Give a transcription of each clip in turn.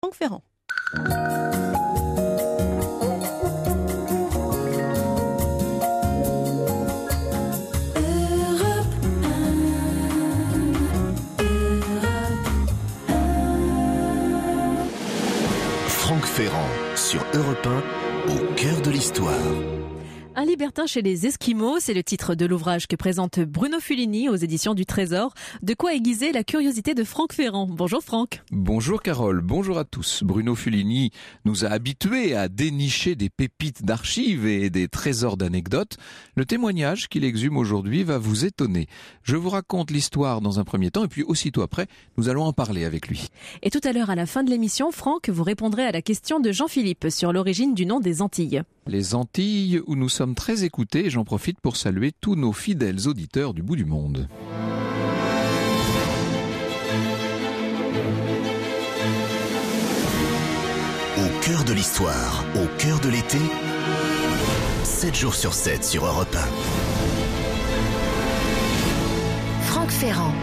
Franck Ferrand. Franck Ferrand sur Europe 1, au cœur de l'histoire. Un libertin chez les Esquimaux, c'est le titre de l'ouvrage que présente Bruno Fulini aux éditions du Trésor. De quoi aiguiser la curiosité de Franck Ferrand. Bonjour Franck. Bonjour Carole, bonjour à tous. Bruno Fulini nous a habitués à dénicher des pépites d'archives et des trésors d'anecdotes. Le témoignage qu'il exhume aujourd'hui va vous étonner. Je vous raconte l'histoire dans un premier temps et puis aussitôt après, nous allons en parler avec lui. Et tout à l'heure, à la fin de l'émission, Franck, vous répondrez à la question de Jean-Philippe sur l'origine du nom des Antilles. Les Antilles où nous sommes très écoutés et j'en profite pour saluer tous nos fidèles auditeurs du bout du monde. Au cœur de l'histoire, au cœur de l'été, 7 jours sur 7 sur Europe 1. Franck Ferrand.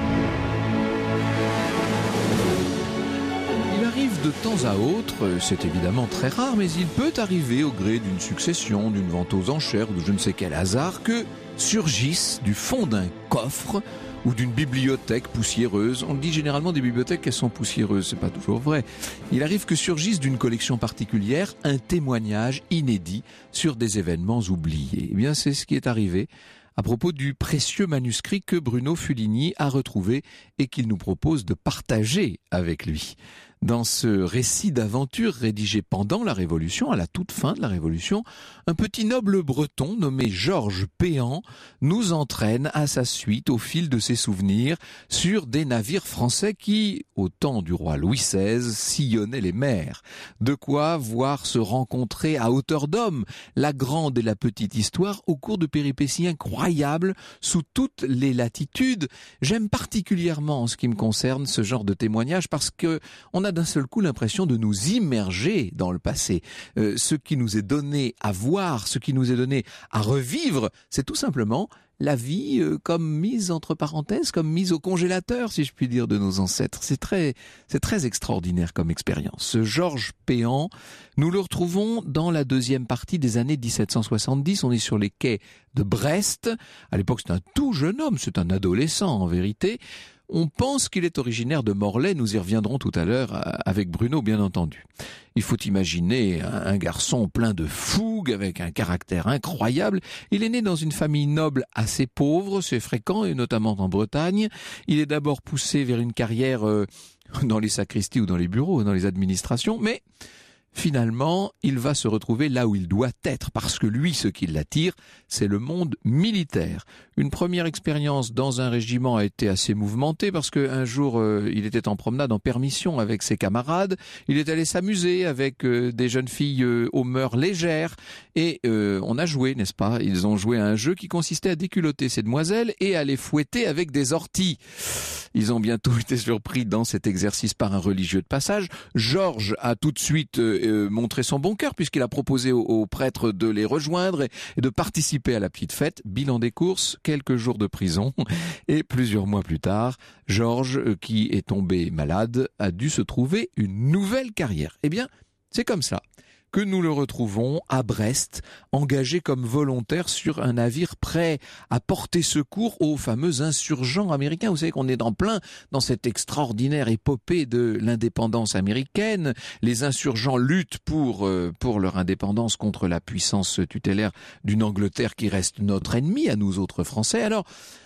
Il arrive de temps à autre, c'est évidemment très rare, mais il peut arriver au gré d'une succession, d'une vente aux enchères ou de je ne sais quel hasard que surgissent du fond d'un coffre ou d'une bibliothèque poussiéreuse. On dit généralement des bibliothèques qu'elles sont poussiéreuses, c'est pas toujours vrai. Il arrive que surgisse d'une collection particulière un témoignage inédit sur des événements oubliés. Eh bien, c'est ce qui est arrivé à propos du précieux manuscrit que Bruno Fulini a retrouvé et qu'il nous propose de partager avec lui. Dans ce récit d'aventure rédigé pendant la Révolution, à la toute fin de la Révolution, un petit noble breton nommé Georges Péan nous entraîne à sa suite au fil de ses souvenirs sur des navires français qui, au temps du roi Louis XVI, sillonnaient les mers. De quoi voir se rencontrer à hauteur d'homme la grande et la petite histoire au cours de péripéties incroyables sous toutes les latitudes. J'aime particulièrement en ce qui me concerne ce genre de témoignage parce que on a d'un seul coup l'impression de nous immerger dans le passé. Ce qui nous est donné à voir, ce qui nous est donné à revivre, c'est tout simplement la vie comme mise entre parenthèses, comme mise au congélateur, si je puis dire, de nos ancêtres. C'est très extraordinaire comme expérience. Ce Georges Péan, nous le retrouvons dans la deuxième partie des années 1770. On est sur les quais de Brest. À l'époque, c'est un tout jeune homme, c'est un adolescent en vérité. On pense qu'il est originaire de Morlaix, nous y reviendrons tout à l'heure avec Bruno bien entendu. Il faut imaginer un garçon plein de fougue, avec un caractère incroyable. Il est né dans une famille noble assez pauvre, c'est fréquent, et notamment en Bretagne. Il est d'abord poussé vers une carrière dans les sacristies ou dans les bureaux, dans les administrations, mais finalement, il va se retrouver là où il doit être, parce que lui, ce qui l'attire, c'est le monde militaire. Une première expérience dans un régiment a été assez mouvementée, parce qu'un jour, il était en promenade en permission avec ses camarades. Il est allé s'amuser avec des jeunes filles aux mœurs légères, et on a joué, n'est-ce pas? Ils ont joué à un jeu qui consistait à déculotter ces demoiselles et à les fouetter avec des orties. Ils ont bientôt été surpris dans cet exercice par un religieux de passage. Georges a tout de suite montré son bon cœur puisqu'il a proposé aux prêtres de les rejoindre et de participer à la petite fête. Bilan des courses, quelques jours de prison et plusieurs mois plus tard, Georges, qui est tombé malade, a dû se trouver une nouvelle carrière. Eh bien, c'est comme ça que nous le retrouvons à Brest, engagé comme volontaire sur un navire prêt à porter secours aux fameux insurgents américains. Vous savez qu'on est en plein dans cette extraordinaire épopée de l'indépendance américaine. Les insurgents luttent pour leur indépendance contre la puissance tutélaire d'une Angleterre qui reste notre ennemi à nous autres Français. Alors,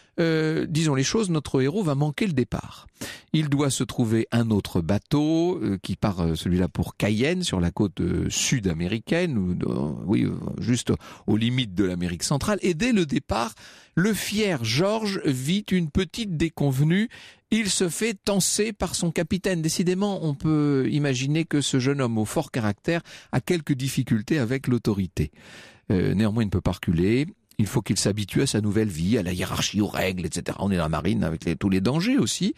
disons les choses, notre héros va manquer le départ. Il doit se trouver un autre bateau qui part, celui-là pour Cayenne, sur la côte sud-américaine, juste aux limites de l'Amérique centrale. Et dès le départ, le fier Georges vit une petite déconvenue. Il se fait tancer par son capitaine. Décidément, on peut imaginer que ce jeune homme au fort caractère a quelques difficultés avec l'autorité. Néanmoins, il ne peut pas reculer. Il faut qu'il s'habitue à sa nouvelle vie, à la hiérarchie, aux règles, etc. On est dans la marine avec tous les dangers aussi.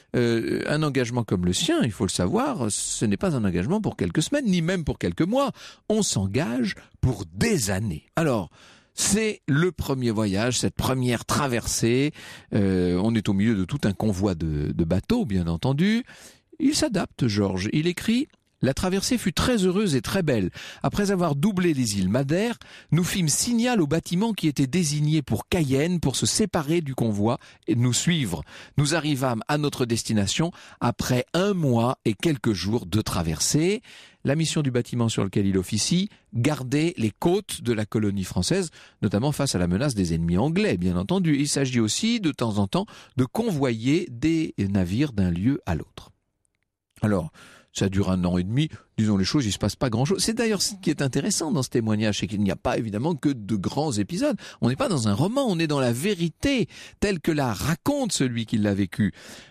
Un engagement comme le sien, il faut le savoir, ce n'est pas un engagement pour quelques semaines, ni même pour quelques mois. On s'engage pour des années. Alors, c'est le premier voyage, cette première traversée. On est au milieu de tout un convoi de bateaux, bien entendu. Il s'adapte, Georges. Il écrit La traversée fut très heureuse et très belle. Après avoir doublé les îles Madère, nous fîmes signal au bâtiment qui était désigné pour Cayenne pour se séparer du convoi et nous suivre. Nous arrivâmes à notre destination après 1 mois et quelques jours de traversée. La mission du bâtiment sur lequel il officie, garder les côtes de la colonie française, notamment face à la menace des ennemis anglais, bien entendu. Il s'agit aussi, de temps en temps, de convoyer des navires d'un lieu à l'autre. Alors, ça dure 1 an et demi, disons les choses, il se passe pas grand-chose. C'est d'ailleurs ce qui est intéressant dans ce témoignage, c'est qu'il n'y a pas évidemment que de grands épisodes. On n'est pas dans un roman, on est dans la vérité, telle que la raconte celui qui l'a vécu.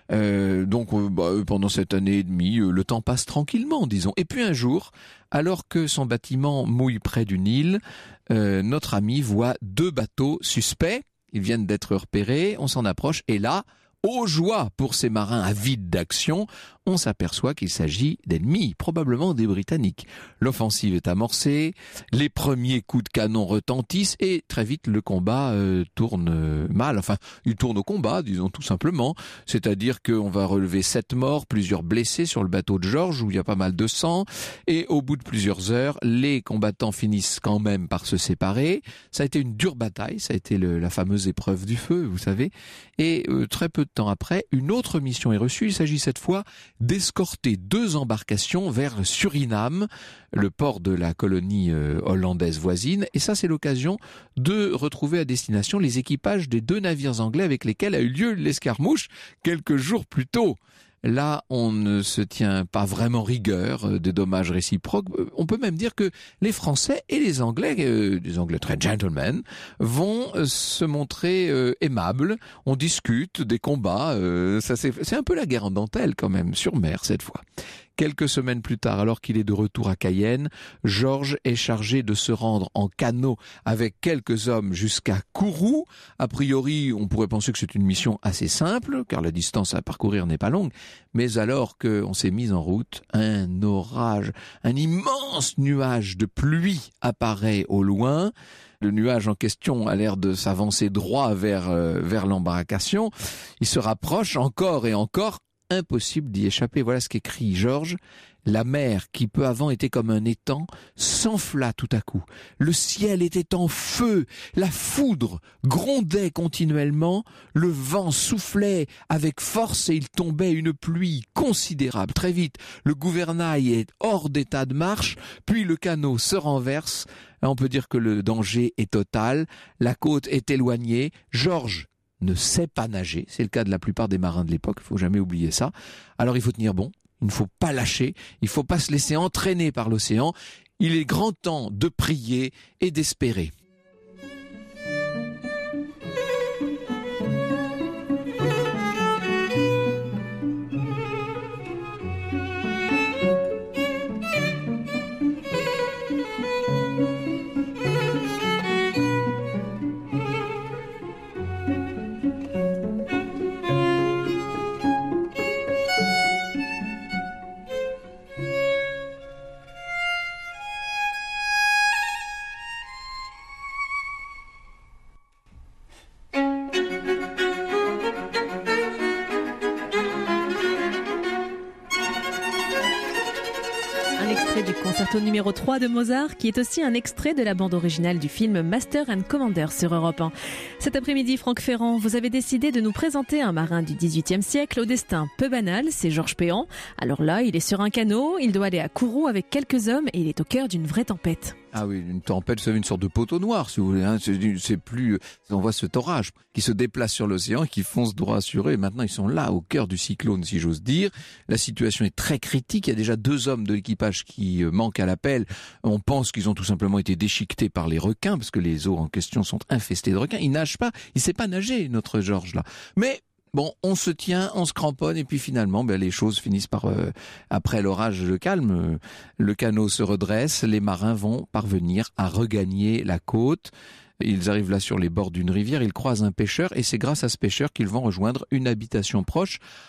Pendant cette année et demie, le temps passe tranquillement, disons. Et puis un jour, alors que son bâtiment mouille près d'une île, notre ami voit 2 bateaux suspects. Ils viennent d'être repérés, on s'en approche, et là, ô joie pour ces marins avides d'action, on s'aperçoit qu'il s'agit d'ennemis, probablement des Britanniques. L'offensive est amorcée, les premiers coups de canon retentissent et très vite le combat tourne mal. Enfin, il tourne au combat, disons tout simplement. C'est-à-dire qu'on va relever 7 morts, plusieurs blessés sur le bateau de Georges où il y a pas mal de sang. Et au bout de plusieurs heures, les combattants finissent quand même par se séparer. Ça a été une dure bataille, ça a été la fameuse épreuve du feu, vous savez. Et très peu de temps après, une autre mission est reçue. Il s'agit cette fois d'escorter 2 embarcations vers Suriname, le port de la colonie hollandaise voisine. Et ça, c'est l'occasion de retrouver à destination les équipages des 2 navires anglais avec lesquels a eu lieu l'escarmouche quelques jours plus tôt. Là, on ne se tient pas vraiment rigueur des dommages réciproques. On peut même dire que les Français et les Anglais très gentlemen, vont se montrer aimables. On discute des combats. C'est un peu la guerre en dentelle quand même, sur mer cette fois. Quelques semaines plus tard, alors qu'il est de retour à Cayenne, Georges est chargé de se rendre en canot avec quelques hommes jusqu'à Kourou. A priori, on pourrait penser que c'est une mission assez simple, car la distance à parcourir n'est pas longue. Mais alors qu'on s'est mis en route, un orage, un immense nuage de pluie apparaît au loin. Le nuage en question a l'air de s'avancer droit vers l'embarcation. Il se rapproche encore et encore. Impossible d'y échapper. Voilà ce qu'écrit Georges. La mer, qui peu avant était comme un étang, s'enfla tout à coup. Le ciel était en feu, la foudre grondait continuellement, le vent soufflait avec force et il tombait une pluie considérable. Très vite, le gouvernail est hors d'état de marche, puis le canot se renverse. On peut dire que le danger est total, la côte est éloignée. Georges ne sait pas nager, c'est le cas de la plupart des marins de l'époque, il ne faut jamais oublier ça. Alors il faut tenir bon, il ne faut pas lâcher, il ne faut pas se laisser entraîner par l'océan. Il est grand temps de prier et d'espérer. Du concerto numéro 3 de Mozart, qui est aussi un extrait de la bande originale du film Master and Commander sur Europe 1. Cet après-midi, Franck Ferrand, vous avez décidé de nous présenter un marin du XVIIIe siècle au destin peu banal, c'est Georges Péan. Alors là, il est sur un canot, il doit aller à Kourou avec quelques hommes et il est au cœur d'une vraie tempête. Ah oui, une tempête, c'est une sorte de poteau noir, si vous voulez. Hein. C'est plus, on voit cet orage qui se déplace sur l'océan et qui fonce droit sur eux. Et maintenant, ils sont là, au cœur du cyclone, si j'ose dire. La situation est très critique. Il y a déjà 2 hommes de l'équipage qui manquent à l'appel. On pense qu'ils ont tout simplement été déchiquetés par les requins, parce que les eaux en question sont infestées de requins. Ils nagent pas. Il sait pas nager, notre Georges, là. Mais bon, on se tient, on se cramponne et puis finalement, les choses finissent par, après l'orage, le calme. Le canot se redresse, les marins vont parvenir à regagner la côte. Ils arrivent là sur les bords d'une rivière, ils croisent un pêcheur et c'est grâce à ce pêcheur qu'ils vont rejoindre une habitation proche.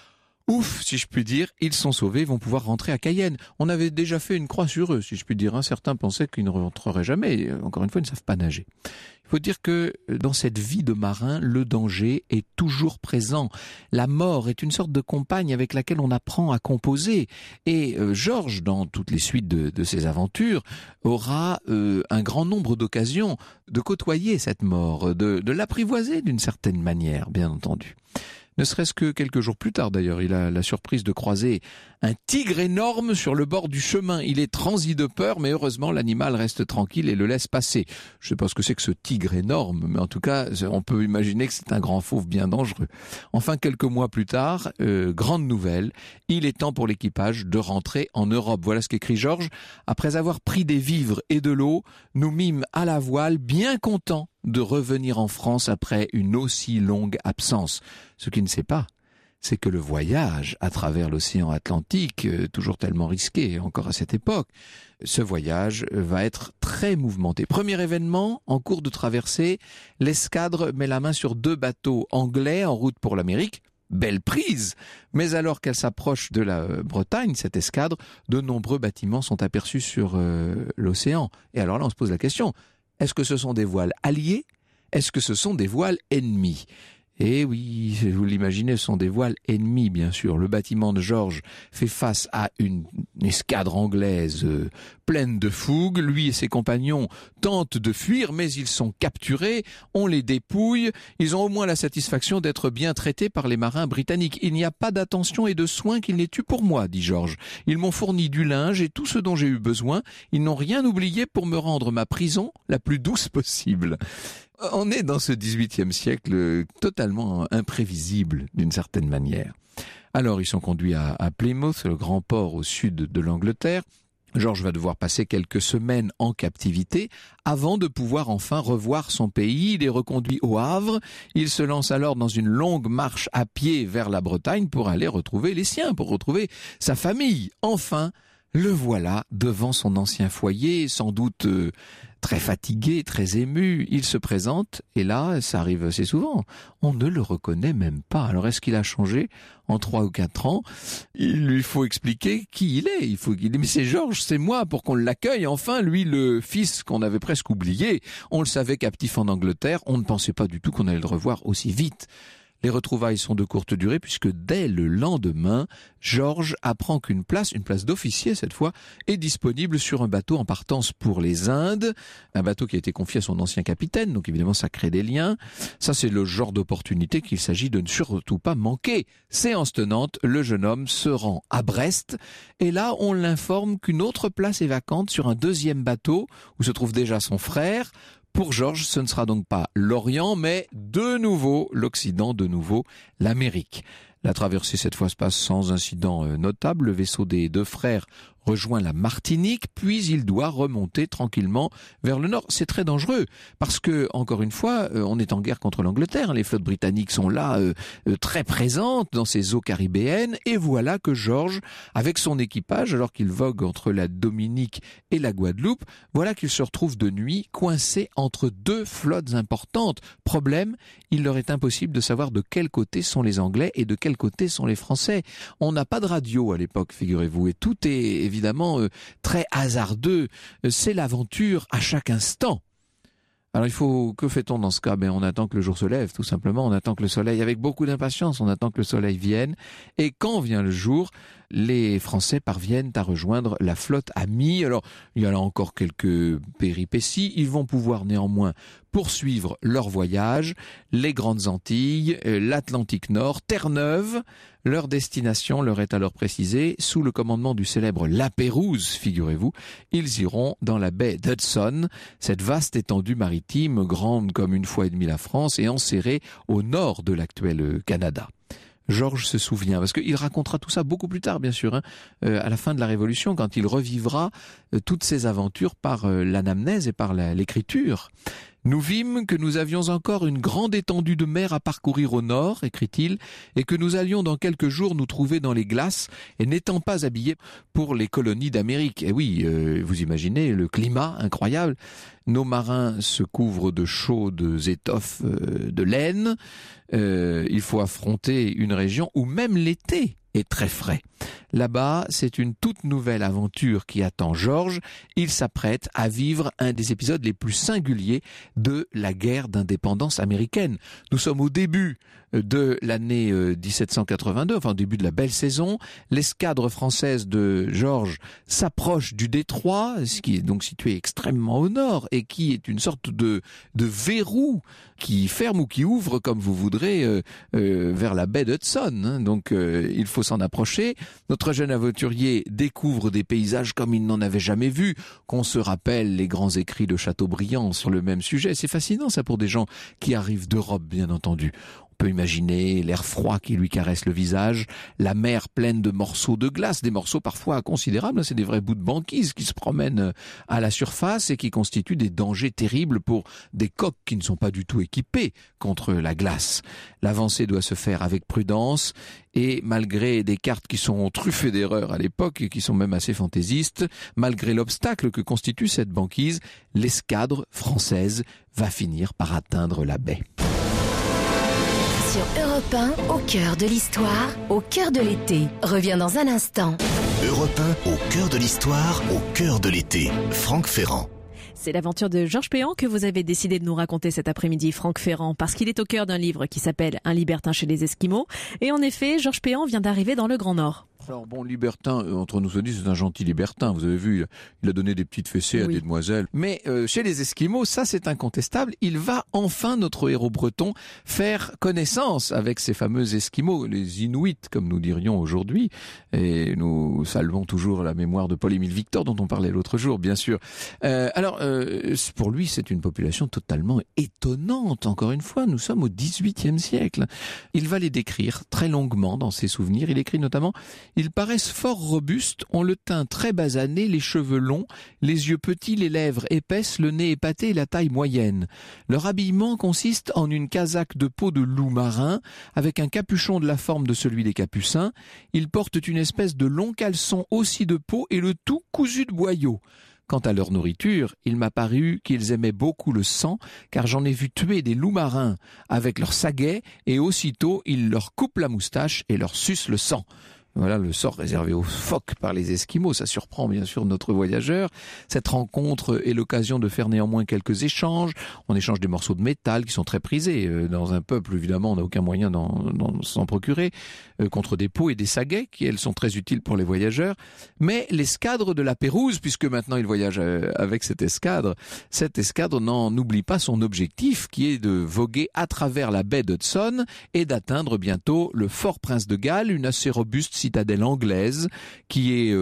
Ouf, si je puis dire, ils sont sauvés, ils vont pouvoir rentrer à Cayenne. On avait déjà fait une croix sur eux, si je puis dire. Certains pensaient qu'ils ne rentreraient jamais. Encore une fois, ils ne savent pas nager. Il faut dire que dans cette vie de marin, le danger est toujours présent. La mort est une sorte de compagne avec laquelle on apprend à composer. Et Georges, dans toutes les suites de ses aventures, aura un grand nombre d'occasions de côtoyer cette mort, de l'apprivoiser d'une certaine manière, bien entendu. Ne serait-ce que quelques jours plus tard d'ailleurs, il a la surprise de croiser un tigre énorme sur le bord du chemin. Il est transi de peur, mais heureusement l'animal reste tranquille et le laisse passer. Je ne sais pas ce que c'est que ce tigre énorme, mais en tout cas, on peut imaginer que c'est un grand fauve bien dangereux. Enfin, quelques mois plus tard, grande nouvelle, il est temps pour l'équipage de rentrer en Europe. Voilà ce qu'écrit Georges. Après avoir pris des vivres et de l'eau, nous mîmes à la voile, bien contents de revenir en France après une aussi longue absence. Ce qu'il ne sait pas, c'est que le voyage à travers l'océan Atlantique, toujours tellement risqué encore à cette époque, ce voyage va être très mouvementé. Premier événement, en cours de traversée, l'escadre met la main sur 2 bateaux anglais en route pour l'Amérique. Belle prise! Mais alors qu'elle s'approche de la Bretagne, cette escadre, de nombreux bâtiments sont aperçus sur l'océan. Et alors là, on se pose la question, est-ce que ce sont des voiles alliés? Est-ce que ce sont des voiles ennemies? Et oui, vous l'imaginez, ce sont des voiles ennemies, bien sûr. Le bâtiment de Georges fait face à une escadre anglaise pleine de fougue. Lui et ses compagnons tentent de fuir, mais ils sont capturés. On les dépouille. Ils ont au moins la satisfaction d'être bien traités par les marins britanniques. Il n'y a pas d'attention et de soins qu'ils n'aient eu pour moi, dit Georges. Ils m'ont fourni du linge et tout ce dont j'ai eu besoin. Ils n'ont rien oublié pour me rendre ma prison la plus douce possible. On est dans ce XVIIIe siècle totalement imprévisible d'une certaine manière. Alors ils sont conduits à Plymouth, le grand port au sud de l'Angleterre. Georges va devoir passer quelques semaines en captivité avant de pouvoir enfin revoir son pays. Il est reconduit au Havre. Il se lance alors dans une longue marche à pied vers la Bretagne pour aller retrouver les siens, pour retrouver sa famille. Enfin, le voilà devant son ancien foyer, sans doute très fatigué, très ému. Il se présente et là, ça arrive assez souvent, on ne le reconnaît même pas. Alors est-ce qu'il a changé en 3 ou 4 ans? Il lui faut expliquer qui il est. Il faut qu'il dise, mais c'est Georges, c'est moi, pour qu'on l'accueille. Enfin, lui, le fils qu'on avait presque oublié, on le savait captif en Angleterre, on ne pensait pas du tout qu'on allait le revoir aussi vite. Les retrouvailles sont de courte durée puisque dès le lendemain, Georges apprend qu'une place d'officier cette fois, est disponible sur un bateau en partance pour les Indes. Un bateau qui a été confié à son ancien capitaine, donc évidemment ça crée des liens. Ça c'est le genre d'opportunité qu'il s'agit de ne surtout pas manquer. Séance tenante, le jeune homme se rend à Brest et là on l'informe qu'une autre place est vacante sur un 2e bateau où se trouve déjà son frère. Pour Georges, ce ne sera donc pas l'Orient, mais de nouveau l'Occident, de nouveau l'Amérique. La traversée cette fois se passe sans incident notable. Le vaisseau des 2 frères rejoint la Martinique, puis il doit remonter tranquillement vers le nord. C'est très dangereux parce que, encore une fois, on est en guerre contre l'Angleterre. Les flottes britanniques sont là, très présentes dans ces eaux caribéennes. Et voilà que Georges, avec son équipage, alors qu'il vogue entre la Dominique et la Guadeloupe, voilà qu'il se retrouve de nuit coincé entre 2 flottes importantes. Problème, il leur est impossible de savoir de quel côté sont les Anglais et de quel côté sont les Français. On n'a pas de radio à l'époque, figurez-vous, et tout est évidemment très hasardeux. C'est l'aventure à chaque instant. Alors que fait-on dans ce cas? On attend que le jour se lève, tout simplement. On attend que le soleil, avec beaucoup d'impatience, on attend que le soleil vienne. Et quand vient le jour, les Français parviennent à rejoindre la flotte amie. Alors, il y a là encore quelques péripéties. Ils vont pouvoir néanmoins poursuivre leur voyage. Les Grandes Antilles, l'Atlantique Nord, Terre-Neuve. Leur destination leur est alors précisée. Sous le commandement du célèbre Lapérouse, figurez-vous, ils iront dans la baie d'Hudson, cette vaste étendue maritime, grande comme 1,5 fois la France et enserrée au nord de l'actuel Canada. Georges se souvient, parce qu'il racontera tout ça beaucoup plus tard, bien sûr, à la fin de la Révolution, quand il revivra toutes ses aventures par l'anamnèse et par l'écriture. Nous vîmes que nous avions encore une grande étendue de mer à parcourir au nord, écrit-il, et que nous allions dans quelques jours nous trouver dans les glaces et n'étant pas habillés pour les colonies d'Amérique. Et oui, vous imaginez le climat incroyable. Nos marins se couvrent de chaudes étoffes de laine. Il faut affronter une région où même l'été et très frais. Là-bas, c'est une toute nouvelle aventure qui attend Georges. Il s'apprête à vivre un des épisodes les plus singuliers de la guerre d'indépendance américaine. Nous sommes au début de l'année 1782, enfin au début de la belle saison. L'escadre française de Georges s'approche du détroit, ce qui est donc situé extrêmement au nord et qui est une sorte de verrou qui ferme ou qui ouvre, comme vous voudrez, vers la baie d'Hudson. Donc il faut s'en approcher. Notre jeune aventurier découvre des paysages comme il n'en avait jamais vu, qu'on se rappelle les grands écrits de Chateaubriand sur le même sujet. C'est fascinant ça pour des gens qui arrivent d'Europe, bien entendu. On peut imaginer l'air froid qui lui caresse le visage, la mer pleine de morceaux de glace, des morceaux parfois considérables, c'est des vrais bouts de banquise qui se promènent à la surface et qui constituent des dangers terribles pour des coques qui ne sont pas du tout équipées contre la glace. L'avancée doit se faire avec prudence et malgré des cartes qui sont truffées d'erreurs à l'époque et qui sont même assez fantaisistes, malgré l'obstacle que constitue cette banquise, l'escadre française va finir par atteindre la baie. Sur Europe 1, au cœur de l'histoire, au cœur de l'été. Reviens dans un instant. Europe 1, au cœur de l'histoire, au cœur de l'été. Franck Ferrand. C'est l'aventure de Georges Péan que vous avez décidé de nous raconter cet après-midi, Franck Ferrand, parce qu'il est au cœur d'un livre qui s'appelle Un libertin chez les Esquimaux. Et en effet, Georges Péan vient d'arriver dans le Grand Nord. Alors bon, libertin, entre nous se dit, c'est un gentil libertin. Vous avez vu, il a donné des petites fessées à des demoiselles. Mais chez les Esquimaux, ça c'est incontestable. Il va enfin, notre héros breton, faire connaissance avec ces fameux Esquimaux, les Inuits, comme nous dirions aujourd'hui. Et nous saluons toujours la mémoire de Paul-Émile Victor, dont on parlait l'autre jour, bien sûr. Pour lui, c'est une population totalement étonnante. Encore une fois, nous sommes au XVIIIe siècle. Il va les décrire très longuement dans ses souvenirs. Il écrit notamment: ils paraissent fort robustes, ont le teint très basané, les cheveux longs, les yeux petits, les lèvres épaisses, le nez épaté et la taille moyenne. Leur habillement consiste en une casaque de peau de loup marin, avec un capuchon de la forme de celui des Capucins. Ils portent une espèce de long caleçon aussi de peau et le tout cousu de boyaux. Quant à leur nourriture, il m'a paru qu'ils aimaient beaucoup le sang, car j'en ai vu tuer des loups marins avec leur saguet, et aussitôt ils leur coupent la moustache et leur sucent le sang. Voilà le sort réservé aux phoques par les Esquimaux. Ça surprend bien sûr notre voyageur. Cette rencontre est l'occasion de faire néanmoins quelques échanges. On échange des morceaux de métal qui sont très prisés. Dans un peuple, évidemment, on n'a aucun moyen d'en s'en procurer. Contre des peaux et des saguets, qui elles sont très utiles pour les voyageurs. Mais l'escadre de la Pérouse, puisque maintenant il voyage avec cette escadre n'en oublie pas son objectif, qui est de voguer à travers la baie d'Hudson et d'atteindre bientôt le Fort Prince de Galles, une assez robuste citadelle anglaise qui est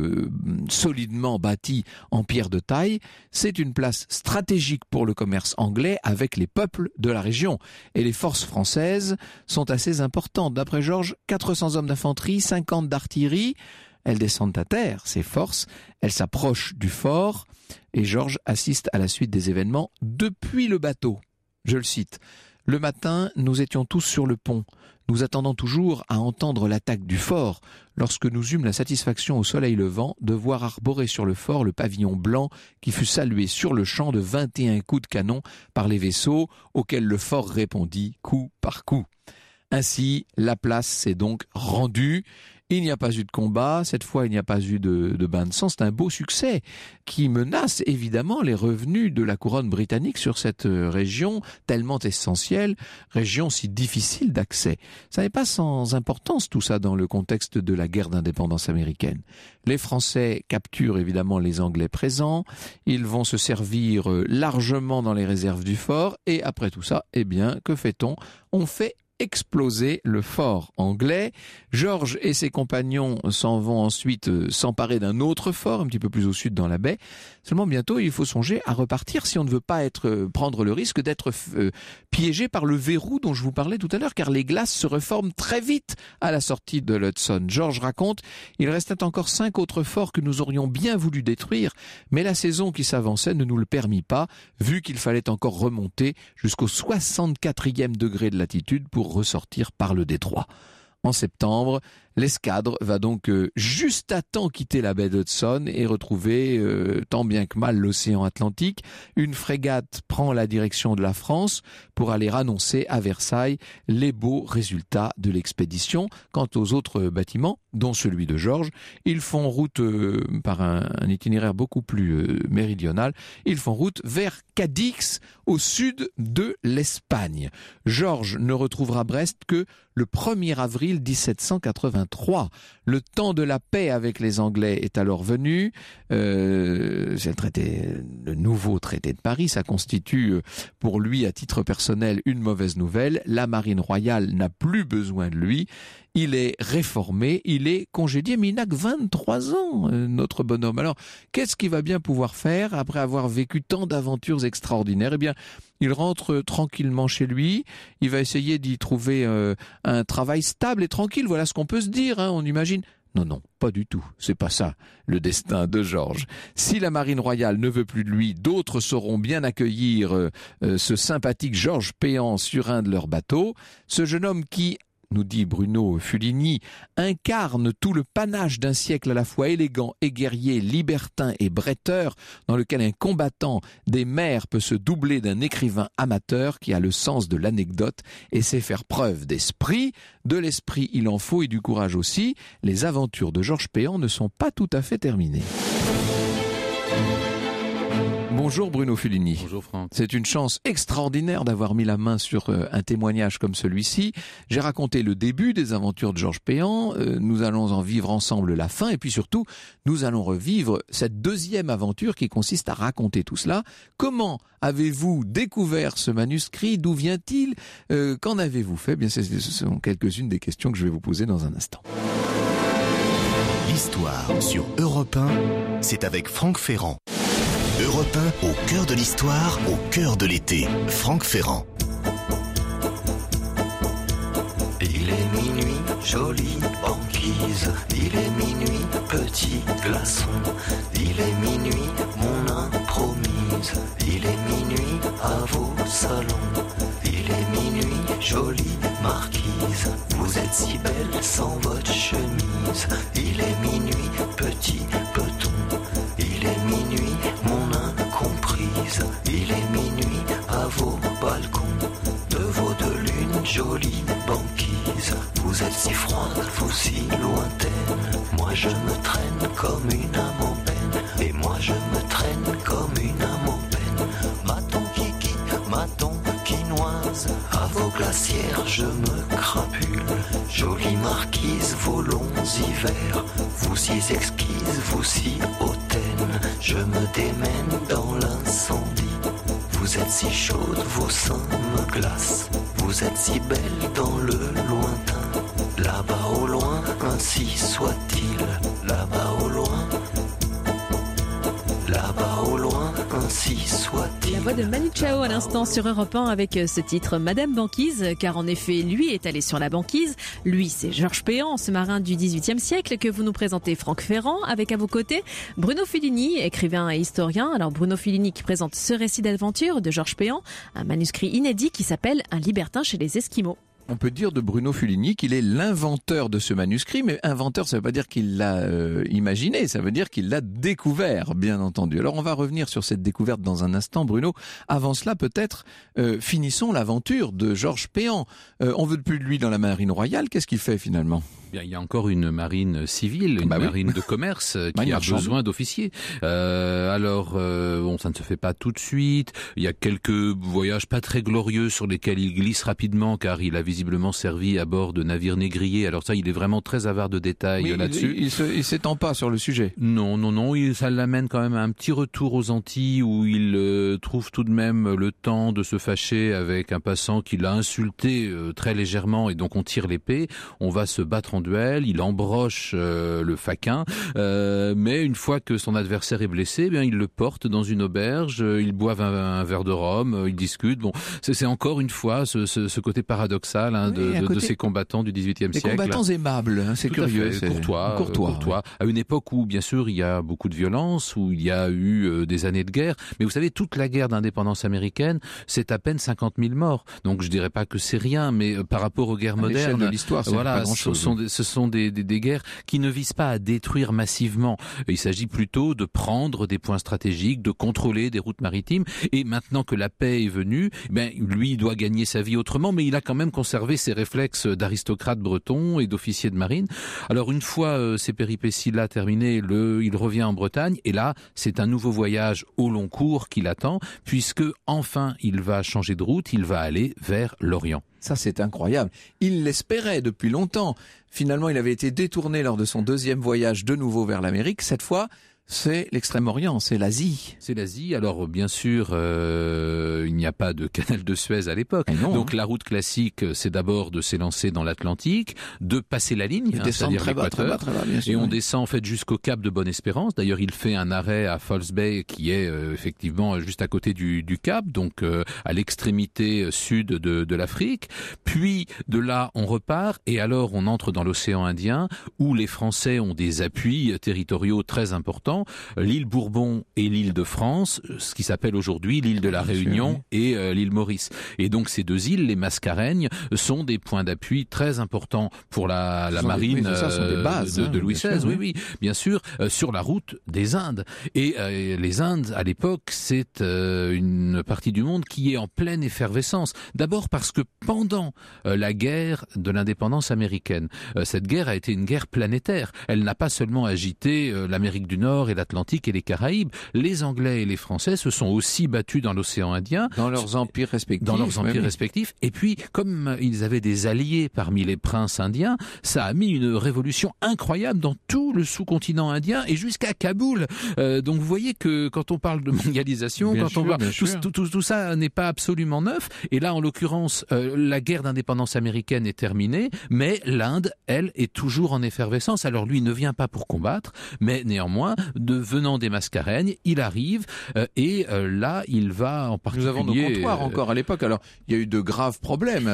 solidement bâtie en pierre de taille. C'est une place stratégique pour le commerce anglais avec les peuples de la région. Et les forces françaises sont assez importantes. D'après Georges, 400 hommes d'infanterie, 50 d'artillerie. Elles descendent à terre, ces forces. Elles s'approchent du fort et Georges assiste à la suite des événements depuis le bateau. Je le cite. « Le matin, nous étions tous sur le pont. Nous attendons toujours à entendre l'attaque du fort, lorsque nous eûmes la satisfaction au soleil levant de voir arborer sur le fort le pavillon blanc qui fut salué sur le champ de 21 coups de canon par les vaisseaux, auxquels le fort répondit coup par coup. Ainsi, la place s'est donc rendue. Il n'y a pas eu de combat, cette fois il n'y a pas eu de bain de sang, c'est un beau succès qui menace évidemment les revenus de la couronne britannique sur cette région tellement essentielle, région si difficile d'accès. Ça n'est pas sans importance tout ça dans le contexte de la guerre d'indépendance américaine. Les Français capturent évidemment les Anglais présents, ils vont se servir largement dans les réserves du fort et après tout ça, eh bien, que fait-on ? On fait exploser le fort anglais. Georges et ses compagnons s'en vont ensuite s'emparer d'un autre fort, un petit peu plus au sud dans la baie. Seulement bientôt, il faut songer à repartir si on ne veut pas prendre le risque d'être piégé par le verrou dont je vous parlais tout à l'heure, car les glaces se reforment très vite à la sortie de l'Hudson. Georges raconte, il restait encore 5 autres forts que nous aurions bien voulu détruire, mais la saison qui s'avançait ne nous le permit pas, vu qu'il fallait encore remonter jusqu'au 64e degré de latitude pour ressortir par le détroit. en septembre. L'escadre va donc juste à temps quitter la baie d'Hudson et retrouver tant bien que mal l'océan Atlantique. Une frégate prend la direction de la France pour aller annoncer à Versailles les beaux résultats de l'expédition. Quant aux autres bâtiments, dont celui de Georges, ils font route par un itinéraire beaucoup plus méridional. Ils font route vers Cadix, au sud de l'Espagne. Georges ne retrouvera Brest que le 1er avril 1783. Le temps de la paix avec les Anglais est alors venu. C'est le nouveau traité de Paris. Ça constitue pour lui, à titre personnel, une mauvaise nouvelle. La marine royale n'a plus besoin de lui. Il est réformé, il est congédié, mais il n'a que 23 ans, notre bonhomme. Alors, qu'est-ce qu'il va bien pouvoir faire après avoir vécu tant d'aventures extraordinaires ? Eh bien, il rentre tranquillement chez lui, il va essayer d'y trouver un travail stable et tranquille, voilà ce qu'on peut se dire, on imagine. Non, pas du tout, c'est pas ça, le destin de Georges. Si la marine royale ne veut plus de lui, d'autres sauront bien accueillir ce sympathique Georges Péan sur un de leurs bateaux. Ce jeune homme qui, nous dit Bruno Fulini, incarne tout le panache d'un siècle à la fois élégant et guerrier, libertin et bretteur, dans lequel un combattant des mers peut se doubler d'un écrivain amateur qui a le sens de l'anecdote et sait faire preuve d'esprit. De l'esprit, il en faut et du courage aussi. Les aventures de Georges Péan ne sont pas tout à fait terminées. Bonjour Bruno Fulini. Bonjour Franck. C'est une chance extraordinaire d'avoir mis la main sur un témoignage comme celui-ci. J'ai raconté le début des aventures de Georges Péan, nous allons en vivre ensemble la fin et puis surtout, nous allons revivre cette deuxième aventure qui consiste à raconter tout cela. Comment avez-vous découvert ce manuscrit ? D'où vient-il ? Qu'en avez-vous fait ? Bien, ce sont quelques-unes des questions que je vais vous poser dans un instant. L'histoire sur Europe 1, c'est avec Franck Ferrand. Europe 1, au cœur de l'histoire, au cœur de l'été. Franck Ferrand. Il est minuit, jolie banquise. Il est minuit, petit glaçon. Il est minuit, mon impromise. Il est minuit, à vos salons. Il est minuit, jolie marquise. Vous êtes si belle sans votre chemise. Il est minuit, petit peton. Il est minuit, mon incomprise. Il est minuit, à vos balcons. De vos deux lunes, jolie banquise. Vous êtes si froide, vous si lointaine. Moi je me traîne comme une âme en peine. Et moi je me traîne comme une âme en peine. Ma-t-on kiki, ma-t-on quinoise. À vos glacières je me crapule. Jolie marquise, vos longs hivers. Vous si exquise, vous si hautaine. Je me démène dans l'incendie. Vous êtes si chaude, vos seins me glacent. Vous êtes si belle dans le lointain. Là-bas au loin, ainsi soit-il. Là-bas au loin, là-bas au loin, ainsi soit-il. La voix de Manu Chao à l'instant sur Europe 1 avec ce titre Madame Banquise, car en effet, lui est allé sur la banquise. Lui, c'est Georges Péan, ce marin du XVIIIe siècle que vous nous présentez, Franck Ferrand, avec à vos côtés Bruno Fulini, écrivain et historien. Alors Bruno Fulini qui présente ce récit d'aventure de Georges Péan, un manuscrit inédit qui s'appelle Un libertin chez les Esquimaux. On peut dire de Bruno Fulini qu'il est l'inventeur de ce manuscrit, mais inventeur, ça ne veut pas dire qu'il l'a imaginé, ça veut dire qu'il l'a découvert, bien entendu. Alors on va revenir sur cette découverte dans un instant, Bruno. Avant cela, peut-être, finissons l'aventure de Georges Péan. On veut plus de lui dans la marine royale, qu'est-ce qu'il fait finalement ? Bien, il y a encore une marine civile, une marine de commerce qui a besoin d'officiers. Alors, ça ne se fait pas tout de suite. Il y a quelques voyages pas très glorieux sur lesquels il glisse rapidement, car il a visiblement servi à bord de navires négriers. Alors ça, il est vraiment très avare de détails là-dessus. Il s'étend pas sur le sujet. Non, ça l'amène quand même à un petit retour aux Antilles où il trouve tout de même le temps de se fâcher avec un passant qui l'a insulté très légèrement, et donc on tire l'épée. On va se battre en duel, il embroche le faquin, mais une fois que son adversaire est blessé, il le porte dans une auberge, ils boivent un verre de rhum, ils discutent. Bon, c'est encore une fois ce côté paradoxal orientale de ces combattants du XVIIIe siècle. Des combattants aimables, c'est curieux. C'est courtois. À une époque où, bien sûr, il y a beaucoup de violence, où il y a eu des années de guerre. Mais vous savez, toute la guerre d'indépendance américaine, c'est à peine 50 000 morts. Donc je dirais pas que c'est rien, mais par rapport aux guerres modernes, de l'histoire, c'est pas grand-chose. Ce sont des guerres qui ne visent pas à détruire massivement. Il s'agit plutôt de prendre des points stratégiques, de contrôler des routes maritimes. Et maintenant que la paix est venue, lui, il doit gagner sa vie autrement, mais il a quand même conservé ses réflexes d'aristocrate breton et d'officier de marine. Alors une fois ces péripéties-là terminées, il revient en Bretagne, et là, c'est un nouveau voyage au long cours qui l'attend, puisque enfin, il va changer de route, il va aller vers l'Orient. Ça, c'est incroyable. Il l'espérait depuis longtemps. Finalement, il avait été détourné lors de son deuxième voyage de nouveau vers l'Amérique. Cette fois, c'est l'Extrême-Orient, c'est l'Asie. C'est l'Asie. Alors, bien sûr, il n'y a pas de canal de Suez à l'époque. Donc, la route classique, c'est d'abord de s'élancer dans l'Atlantique, de passer la ligne, c'est-à-dire l'équateur. Et on descend en fait jusqu'au cap de Bonne-Espérance. D'ailleurs, il fait un arrêt à False Bay, qui est effectivement juste à côté du cap, donc à l'extrémité sud de l'Afrique. Puis, de là, on repart, et alors on entre dans l'océan Indien, où les Français ont des appuis territoriaux très importants. L'île Bourbon et l'île de France, ce qui s'appelle aujourd'hui l'île de la Réunion et l'île Maurice. Et donc ces deux îles, les Mascareignes, sont des points d'appui très importants pour la marine de Louis XVI. Oui, bien sûr, sur la route des Indes. Et les Indes, à l'époque, c'est une partie du monde qui est en pleine effervescence. D'abord parce que pendant la guerre de l'indépendance américaine, cette guerre a été une guerre planétaire. Elle n'a pas seulement agité l'Amérique du Nord et l'Atlantique et les Caraïbes. Les Anglais et les Français se sont aussi battus dans l'océan Indien. Dans leurs empires respectifs. Et puis, comme ils avaient des alliés parmi les princes indiens, ça a mis une révolution incroyable dans tout le sous-continent indien et jusqu'à Kaboul. Donc vous voyez que quand on parle de mondialisation, tout ça n'est pas absolument neuf. Et là, en l'occurrence, la guerre d'indépendance américaine est terminée, mais l'Inde, elle, est toujours en effervescence. Alors lui, il ne vient pas pour combattre, mais néanmoins, venant des Mascareignes, il arrive là, il va en particulier... Nous avons nos comptoirs encore à l'époque. Alors, il y a eu de graves problèmes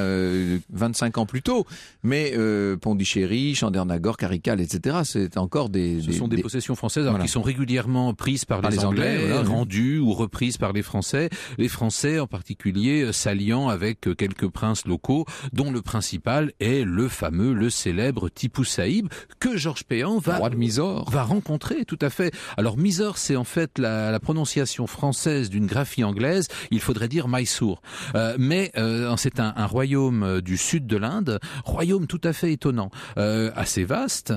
25 ans plus tôt, mais Pondichéry, Chandernagor, Carical, etc., c'est encore des possessions françaises qui sont régulièrement prises par les Anglais, rendues ou reprises par les Français. Les Français, en particulier, s'alliant avec quelques princes locaux, dont le principal est le célèbre Tipu Saïb, que Georges Péan va rencontrer, tout à fait. Alors Mysore, c'est en fait la prononciation française d'une graphie anglaise, il faudrait dire Mysore. Mais c'est un royaume du sud de l'Inde, royaume tout à fait étonnant, assez vaste,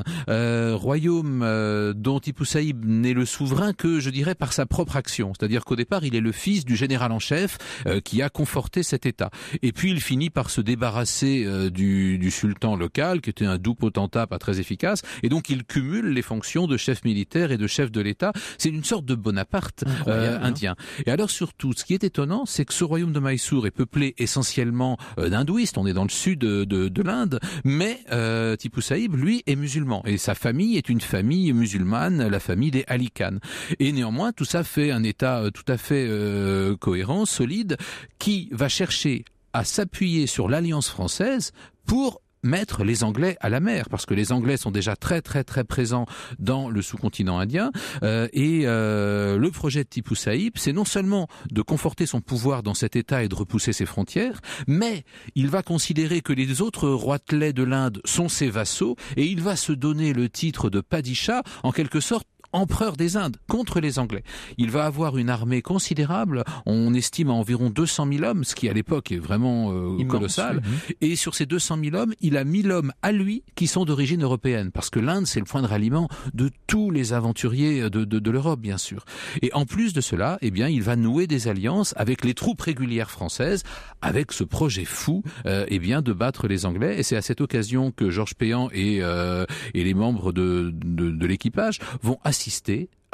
royaume dont Tipu Saïb n'est le souverain que, je dirais, par sa propre action. C'est-à-dire qu'au départ, il est le fils du général en chef qui a conforté cet État. Et puis il finit par se débarrasser du sultan local, qui était un doux potentat pas très efficace, et donc il cumule les fonctions de chef militaire et de chef de l'État. C'est une sorte de Bonaparte indien. Et alors surtout, ce qui est étonnant, c'est que ce royaume de Mysore est peuplé essentiellement d'hindouistes. On est dans le sud de l'Inde, mais Tipu Saïb, lui, est musulman. Et sa famille est une famille musulmane, la famille des Ali Khan. Et néanmoins, tout ça fait un État tout à fait cohérent, solide, qui va chercher à s'appuyer sur l'alliance française pour mettre les Anglais à la mer, parce que les Anglais sont déjà très très très présents dans le sous-continent indien, le projet de Tipu Saïb, c'est non seulement de conforter son pouvoir dans cet État et de repousser ses frontières, mais il va considérer que les autres roitelets de l'Inde sont ses vassaux, et il va se donner le titre de Padishah, en quelque sorte empereur des Indes, contre les Anglais. Il va avoir une armée considérable, on estime à environ 200 000 hommes, ce qui à l'époque est vraiment colossal. Et sur ces 200 000 hommes, il a 1000 hommes à lui qui sont d'origine européenne, parce que l'Inde, c'est le point de ralliement de tous les aventuriers de l'Europe, bien sûr. Et en plus de cela, il va nouer des alliances avec les troupes régulières françaises, avec ce projet fou, de battre les Anglais. Et c'est à cette occasion que Georges Péan et les membres de l'équipage vont assister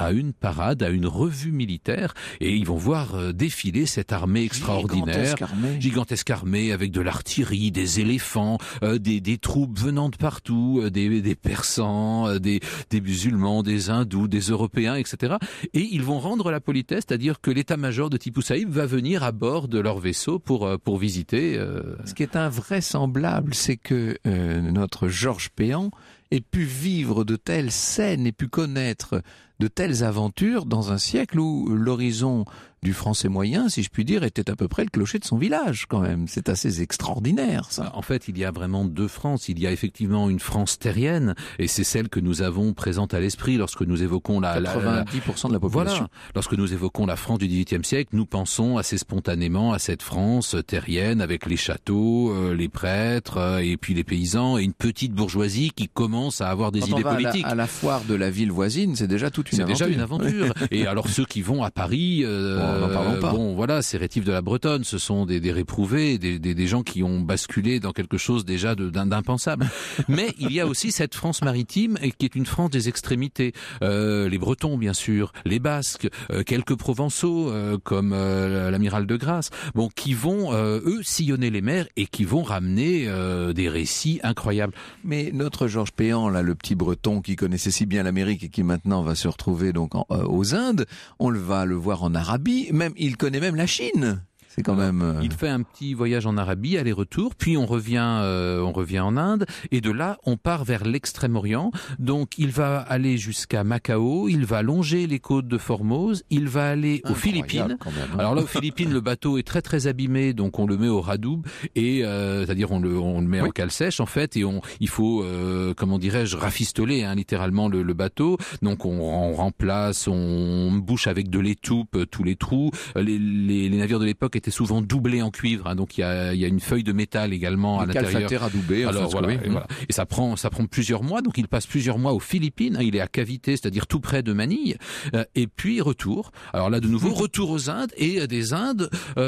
à une parade, à une revue militaire, et ils vont voir défiler cette armée extraordinaire, gigantesque armée avec de l'artillerie, des éléphants, des troupes venant de partout, des Persans, des musulmans, des hindous, des Européens, etc. Et ils vont rendre la politesse, c'est-à-dire que l'état-major de Tipu Saïb va venir à bord de leur vaisseau pour visiter. Ce qui est invraisemblable, c'est que notre Georges Péan ait pu vivre de telles scènes et pu connaître de telles aventures dans un siècle où l'horizon du français moyen, si je puis dire, était à peu près le clocher de son village quand même. C'est assez extraordinaire, ça. En fait, il y a vraiment deux France. Il y a effectivement une France terrienne, et c'est celle que nous avons présente à l'esprit lorsque nous évoquons 90% de la population. Voilà. Lorsque nous évoquons la France du XVIIIe siècle, nous pensons assez spontanément à cette France terrienne avec les châteaux, les prêtres, et puis les paysans, et une petite bourgeoisie qui commence à avoir des idées politiques. À la foire de la ville voisine, c'est déjà toute une aventure. C'est déjà une aventure. Et alors ceux qui vont à Paris, n'en parlons pas. Bon, voilà, ces rétifs de la Bretonne, ce sont des réprouvés, des gens qui ont basculé dans quelque chose déjà d'impensable. Mais il y a aussi cette France maritime, qui est une France des extrémités. Les Bretons, bien sûr, les Basques, quelques Provençaux, comme l'amiral de Grasse, bon, qui vont, eux, sillonner les mers et qui vont ramener des récits incroyables. Mais notre Georges Péan, là, le petit Breton qui connaissait si bien l'Amérique et qui maintenant va se retrouver donc aux Indes, on va le voir en Arabie. Même, il connaît même la Chine. C'est quand même. Il fait un petit voyage en Arabie, aller-retour, puis on revient en Inde, et de là on part vers l'Extrême-Orient. Donc il va aller jusqu'à Macao, il va longer les côtes de Formose, il va aller aux Philippines. Quand même, hein. Alors là aux Philippines le bateau est très très abîmé, donc on le met au radoub et c'est-à-dire on le met en cale sèche en fait, et il faut comment dirais-je rafistoler littéralement le bateau. Donc on remplace, on bouche avec de l'étoupe tous les trous. Les navires de l'époque était souvent doublé en cuivre, donc il y a une feuille de métal également à l'intérieur. Calfater adoubé. Alors voilà, voilà. Et ça prend plusieurs mois, donc il passe plusieurs mois aux Philippines. Il est à Cavite, c'est-à-dire tout près de Manille, et puis retour. Alors là de nouveau retour aux Indes, et des Indes,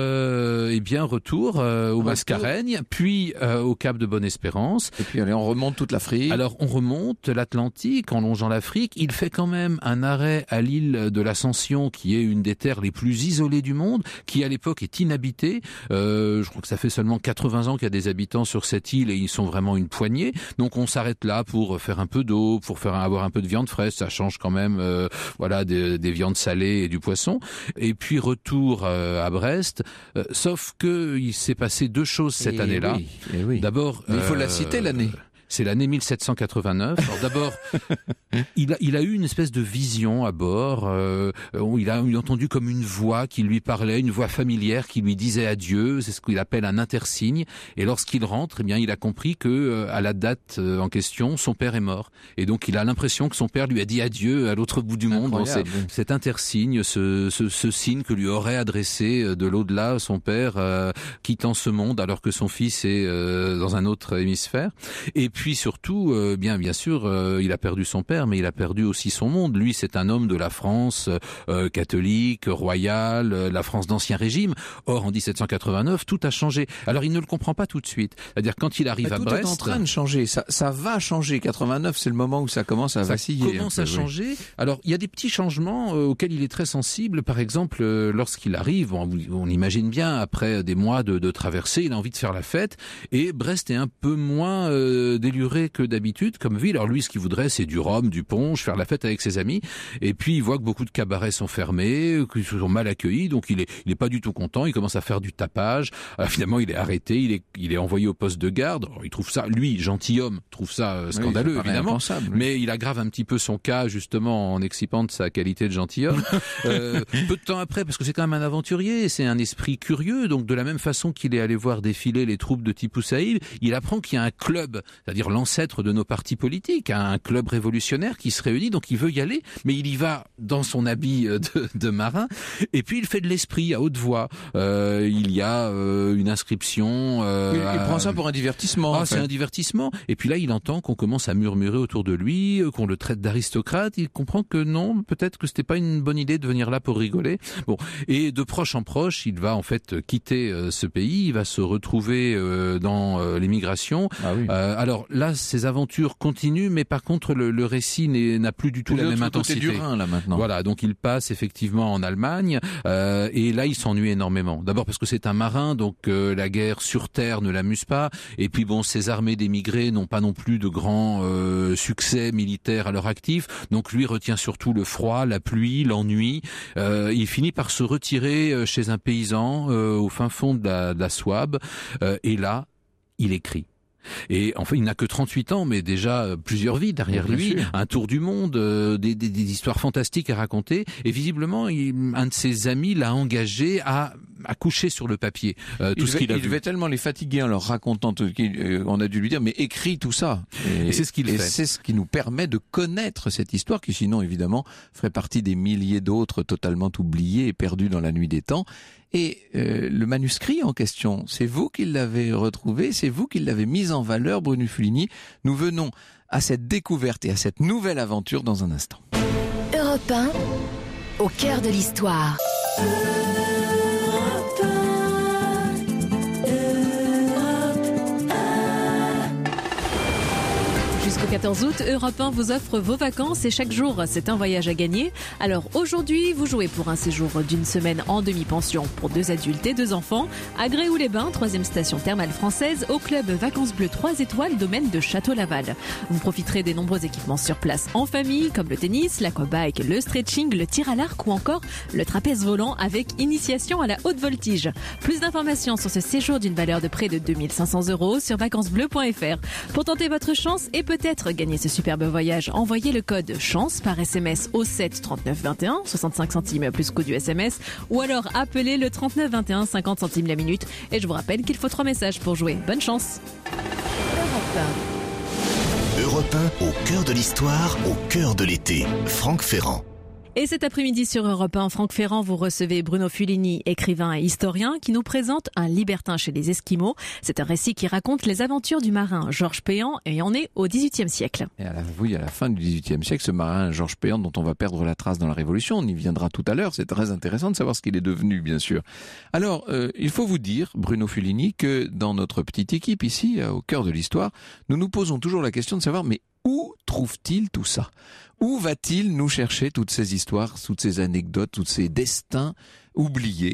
retour aux Mascareignes, puis au Cap de Bonne-Espérance. Et puis allez, on remonte toute l'Afrique. Alors on remonte l'Atlantique en longeant l'Afrique. Il fait quand même un arrêt à l'île de l'Ascension, qui est une des terres les plus isolées du monde, qui à l'époque est inhabité. Je crois que ça fait seulement 80 ans qu'il y a des habitants sur cette île et ils sont vraiment une poignée. Donc on s'arrête là pour faire un peu d'eau, pour avoir un peu de viande fraîche. Ça change quand même, des viandes salées et du poisson. Et puis retour à Brest. Sauf que il s'est passé deux choses cette année-là. Oui. D'abord, il faut la citer l'année. C'est l'année 1789. Alors d'abord, il a eu une espèce de vision à bord. Il a entendu comme une voix qui lui parlait, une voix familière qui lui disait adieu. C'est ce qu'il appelle un intersigne. Et lorsqu'il rentre, il a compris que à la date en question, son père est mort. Et donc il a l'impression que son père lui a dit adieu à l'autre bout du monde. Donc, cet intersigne, ce signe que lui aurait adressé de l'au-delà son père, quittant ce monde alors que son fils est dans un autre hémisphère. Et puis surtout, bien sûr, il a perdu son père, mais il a perdu aussi son monde. Lui, c'est un homme de la France catholique, royale, la France d'Ancien Régime. Or, en 1789, tout a changé. Alors, il ne le comprend pas tout de suite. C'est-à-dire, quand il arrive à Brest... Tout est en train de changer. Ça va changer. 89, c'est le moment où ça commence à vaciller. Ça commence à changer. Alors, il y a des petits changements auxquels il est très sensible. Par exemple, lorsqu'il arrive, on imagine bien, après des mois de traversée, il a envie de faire la fête. Et Brest est un peu moins déluré que d'habitude comme ville. Alors lui, ce qu'il voudrait, c'est du rhum, du punch, faire la fête avec ses amis. Et puis il voit que beaucoup de cabarets sont fermés, qu'ils sont mal accueillis, donc il est pas du tout content. Il commence à faire du tapage. Alors, finalement, il est arrêté, il est envoyé au poste de garde. Alors, il trouve ça, lui, gentilhomme, trouve ça scandaleux, évidemment. Mais il aggrave un petit peu son cas justement en excipant de sa qualité de gentilhomme. Peu de temps après, parce que c'est quand même un aventurier, c'est un esprit curieux. Donc de la même façon qu'il est allé voir défiler les troupes de Tipu Saïb, il apprend qu'il y a un club, c'est-à-dire l'ancêtre de nos partis politiques, un club révolutionnaire qui se réunit, donc il veut y aller, mais il y va dans son habit de marin, et puis il fait de l'esprit à haute voix. Il y a une inscription... il prend ça pour un divertissement. C'est un divertissement. Et puis là, il entend qu'on commence à murmurer autour de lui, qu'on le traite d'aristocrate. Il comprend que non, peut-être que c'était pas une bonne idée de venir là pour rigoler. Bon, et de proche en proche, il va en fait quitter ce pays, il va se retrouver dans l'émigration. Ah oui. Alors, Alors là, ces aventures continuent, mais par contre, le récit n'a plus du tout la même intensité. Du Rhin, là, maintenant. Voilà, donc il passe effectivement en Allemagne, et là, il s'ennuie énormément. D'abord parce que c'est un marin, donc la guerre sur terre ne l'amuse pas, et puis bon, ces armées d'émigrés n'ont pas non plus de grands succès militaires à leur actif, donc lui retient surtout le froid, la pluie, l'ennui. Il finit par se retirer chez un paysan au fin fond de la Souabe, et là, il écrit. Et enfin, il n'a que 38 ans, mais déjà plusieurs vies derrière lui, un tour du monde, des histoires fantastiques à raconter. Et visiblement, un de ses amis l'a engagé à coucher sur le papier tout ce qu'il a vu. Il devait tellement les fatiguer en leur racontant tout qu'on a dû lui dire, mais écris tout ça. Et c'est ce qu'il fait. Et c'est ce qui nous permet de connaître cette histoire qui, sinon, évidemment, ferait partie des milliers d'autres totalement oubliées et perdues dans la nuit des temps. Et le manuscrit en question, c'est vous qui l'avez retrouvé, c'est vous qui l'avez mis en valeur, Bruno Fulini. Nous venons à cette découverte et à cette nouvelle aventure dans un instant. Europe 1, au cœur de l'histoire. Jusqu'au 14 août, Europe 1 vous offre vos vacances et chaque jour, c'est un voyage à gagner. Alors aujourd'hui, vous jouez pour un séjour d'une semaine en demi-pension pour 2 adultes et 2 enfants à Gréoux-les-Bains, 3e station thermale française, au club Vacances Bleues 3 étoiles, domaine de Château-Laval. Vous profiterez des nombreux équipements sur place en famille, comme le tennis, l'aquabike, le stretching, le tir à l'arc ou encore le trapèze volant avec initiation à la haute voltige. Plus d'informations sur ce séjour d'une valeur de près de 2500 € sur vacancesbleues.fr. Pour tenter votre chance et peut-être gagner ce superbe voyage, envoyez le code CHANCE par SMS au 7 39 21, 65 centimes plus coût du SMS, ou alors appelez le 39 21, 50 centimes la minute. Et je vous rappelle qu'il faut 3 messages pour jouer. Bonne chance. Europe 1, au cœur de l'histoire, au cœur de l'été. Franck Ferrand. Et cet après-midi sur Europe 1, Franck Ferrand, vous recevez Bruno Fulini, écrivain et historien, qui nous présente Un libertin chez les Esquimaux. C'est un récit qui raconte les aventures du marin Georges Péan, et on est au XVIIIe siècle. Et à la fin du XVIIIe siècle, ce marin Georges Péan, dont on va perdre la trace dans la Révolution, on y viendra tout à l'heure, c'est très intéressant de savoir ce qu'il est devenu, bien sûr. Alors, il faut vous dire, Bruno Fulini, que dans notre petite équipe ici, au cœur de l'histoire, nous nous posons toujours la question de savoir, mais où trouve-t-il tout ça ? Où va-t-il nous chercher toutes ces histoires, toutes ces anecdotes, tous ces destins oubliés ?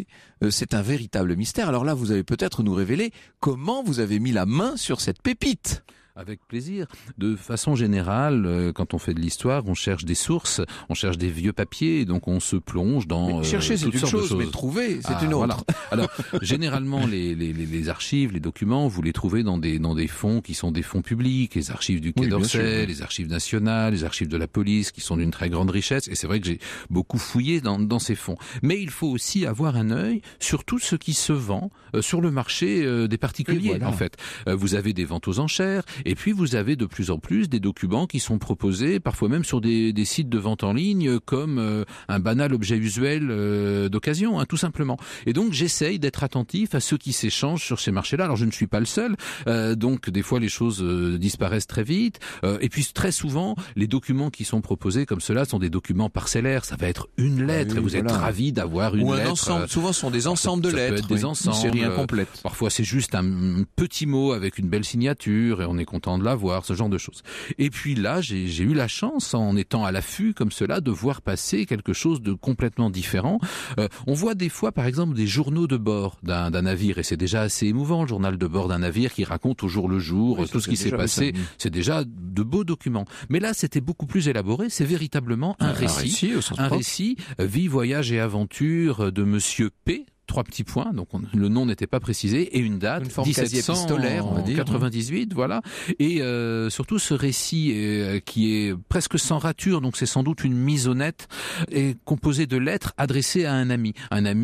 C'est un véritable mystère. Alors là, vous allez peut-être nous révéler comment vous avez mis la main sur cette pépite. Avec plaisir. De façon générale, quand on fait de l'histoire, on cherche des sources, on cherche des vieux papiers, donc on se plonge dans chercher, c'est toutes une sortes chose, de choses. Mais trouver, c'est une autre. Voilà. Alors, généralement, les archives, les documents, vous les trouvez dans des fonds qui sont des fonds publics, les archives du Quai d'Orsay, les archives nationales, les archives de la police, qui sont d'une très grande richesse. Et c'est vrai que j'ai beaucoup fouillé dans ces fonds. Mais il faut aussi avoir un œil sur tout ce qui se vend sur le marché des particuliers, en fait. Vous avez des ventes aux enchères. Et puis vous avez de plus en plus des documents qui sont proposés, parfois même sur des sites de vente en ligne, comme un banal objet usuel d'occasion, tout simplement. Et donc j'essaye d'être attentif à ce qui s'échange sur ces marchés-là. Alors je ne suis pas le seul, donc des fois les choses disparaissent très vite. Et puis très souvent, les documents qui sont proposés comme cela sont des documents parcellaires. Ça va être une lettre, et vous êtes ravi d'avoir une lettre. Ou un ensemble. Souvent ce sont des ensembles de lettres. Ça peut être des ensembles, une série incomplète. Parfois c'est juste un petit mot avec une belle signature et on est content de l'avoir, ce genre de choses. Et puis là, j'ai eu la chance, en étant à l'affût comme cela, de voir passer quelque chose de complètement différent. On voit des fois, par exemple, des journaux de bord d'un navire, et c'est déjà assez émouvant, le journal de bord d'un navire qui raconte au jour le jour tout ce qui s'est passé. C'est déjà de beaux documents. Mais là, c'était beaucoup plus élaboré. C'est véritablement un récit, vie, voyage et aventure de Monsieur P. 3 petits points, donc le nom n'était pas précisé, et une date, 1798, voilà. Et surtout ce récit qui est presque sans rature, donc c'est sans doute une mise au net, est composé de lettres adressées à un ami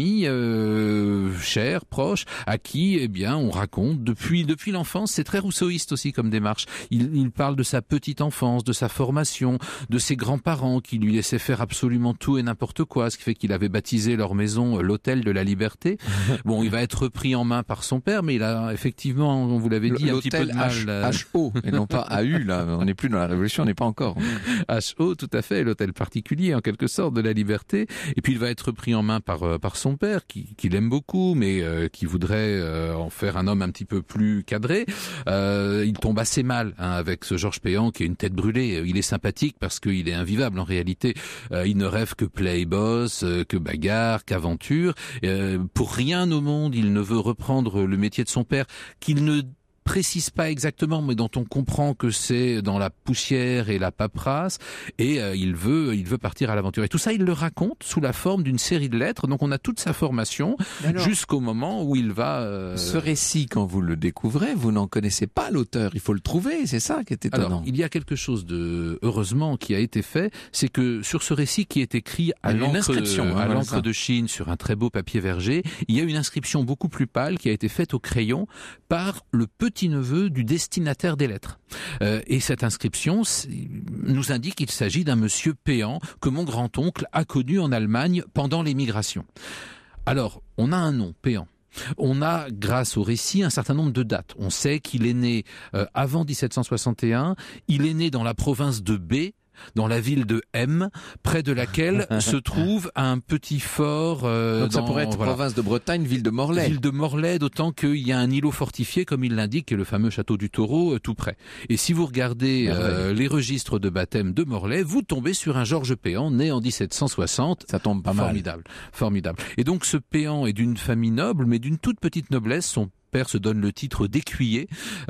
cher, proche, à qui, eh bien, on raconte depuis l'enfance. C'est très rousseauiste aussi comme démarche. Il parle de sa petite enfance, de sa formation, de ses grands-parents qui lui laissaient faire absolument tout et n'importe quoi, ce qui fait qu'il avait baptisé leur maison l'Hôtel de la Liberté. liberté. Bon, il va être repris en main par son père, mais il a effectivement, vous l'avez dit, un petit peu de mal. HO, et non pas AU, là. On n'est plus dans la Révolution, on n'est pas encore. HO, tout à fait, l'hôtel particulier, en quelque sorte, de la liberté. Et puis il va être pris en main par son père, qui l'aime beaucoup, mais qui voudrait en faire un homme un petit peu plus cadré. Il tombe assez mal avec ce Georges Péan, qui a une tête brûlée. Il est sympathique parce qu'il est invivable en réalité. Il ne rêve que play et boss, que bagarre, qu'aventure. Pour rien au monde, il ne veut reprendre le métier de son père, qu'il ne précise pas exactement, mais dont on comprend que c'est dans la poussière et la paperasse, et il veut partir à l'aventure. Et tout ça, il le raconte sous la forme d'une série de lettres. Donc on a toute sa formation jusqu'au moment où il va... Ce récit, quand vous le découvrez, vous n'en connaissez pas l'auteur. Il faut le trouver, c'est ça qui est étonnant. Alors, il y a quelque chose de, heureusement, qui a été fait, c'est que sur ce récit qui est écrit à l'encre de Chine, sur un très beau papier verger, il y a une inscription beaucoup plus pâle qui a été faite au crayon par le petit-neveu du destinataire des lettres. Et cette inscription nous indique qu'il s'agit d'un monsieur Péan que mon grand-oncle a connu en Allemagne pendant l'émigration. Alors, on a un nom, Péan. On a, grâce au récit, un certain nombre de dates. On sait qu'il est né avant 1761, il est né dans la province de B, dans la ville de M, près de laquelle se trouve un petit fort. Donc ça pourrait être province de Bretagne, ville de Morlaix. Ville de Morlaix, d'autant qu'il y a un îlot fortifié, comme il l'indique, qui est le fameux château du Taureau, tout près. Et si vous regardez les registres de baptême de Morlaix, vous tombez sur un Georges Péan, né en 1760. Ça tombe pas mal. Formidable. Et donc ce Péan est d'une famille noble, mais d'une toute petite noblesse. Son père se donne le titre d'écuyer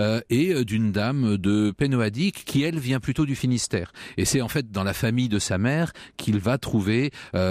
et d'une dame de Pénoadic qui, elle, vient plutôt du Finistère. Et c'est en fait dans la famille de sa mère qu'il va trouver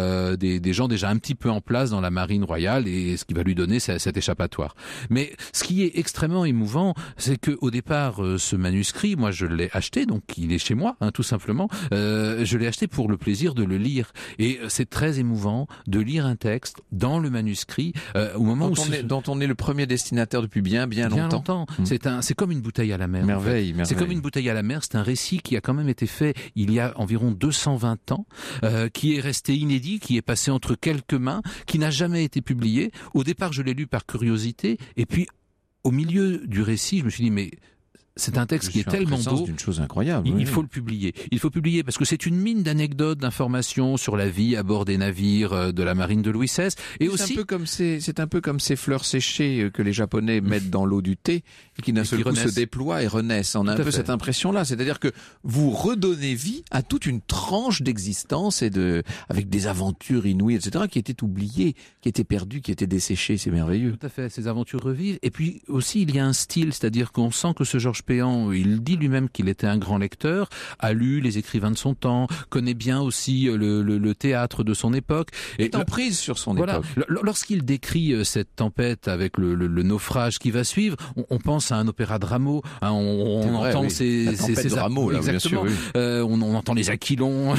des gens déjà un petit peu en place dans la marine royale, et ce qui va lui donner cet échappatoire. Mais ce qui est extrêmement émouvant, c'est que au départ, ce manuscrit, moi je l'ai acheté, donc il est chez moi, tout simplement. Je l'ai acheté pour le plaisir de le lire. Et c'est très émouvant de lire un texte dans le manuscrit au moment dont on est le premier destinataire depuis bien longtemps. C'est comme une bouteille à la mer. Merveille. C'est comme une bouteille à la mer. C'est un récit qui a quand même été fait il y a environ 220 ans, qui est resté inédit, qui est passé entre quelques mains, qui n'a jamais été publié. Au départ, je l'ai lu par curiosité, et puis au milieu du récit, je me suis dit, mais c'est un texte qui est tellement beau. D'une chose incroyable. Il faut le publier. Il faut publier parce que c'est une mine d'anecdotes, d'informations sur la vie à bord des navires de la marine de Louis XVI. Et c'est un peu comme ces fleurs séchées que les Japonais mettent dans l'eau du thé et qui d'un seul coup se déploient et renaissent. On a un peu cette impression-là. C'est-à-dire que vous redonnez vie à toute une tranche d'existence avec des aventures inouïes, etc., qui étaient oubliées, qui étaient perdues, qui étaient desséchées. C'est merveilleux. Tout à fait. Ces aventures revivent. Et puis aussi, il y a un style, c'est-à-dire qu'on sent que ce Georges Péan, il dit lui-même qu'il était un grand lecteur, a lu les écrivains de son temps, connaît bien aussi le théâtre de son époque. Et est en prise sur son époque. Lorsqu'il décrit cette tempête avec le naufrage qui va suivre, on pense à un opéra de Rameau. On entend ces de Rameau, là, exactement. Bien sûr, oui. On entend les Aquilons.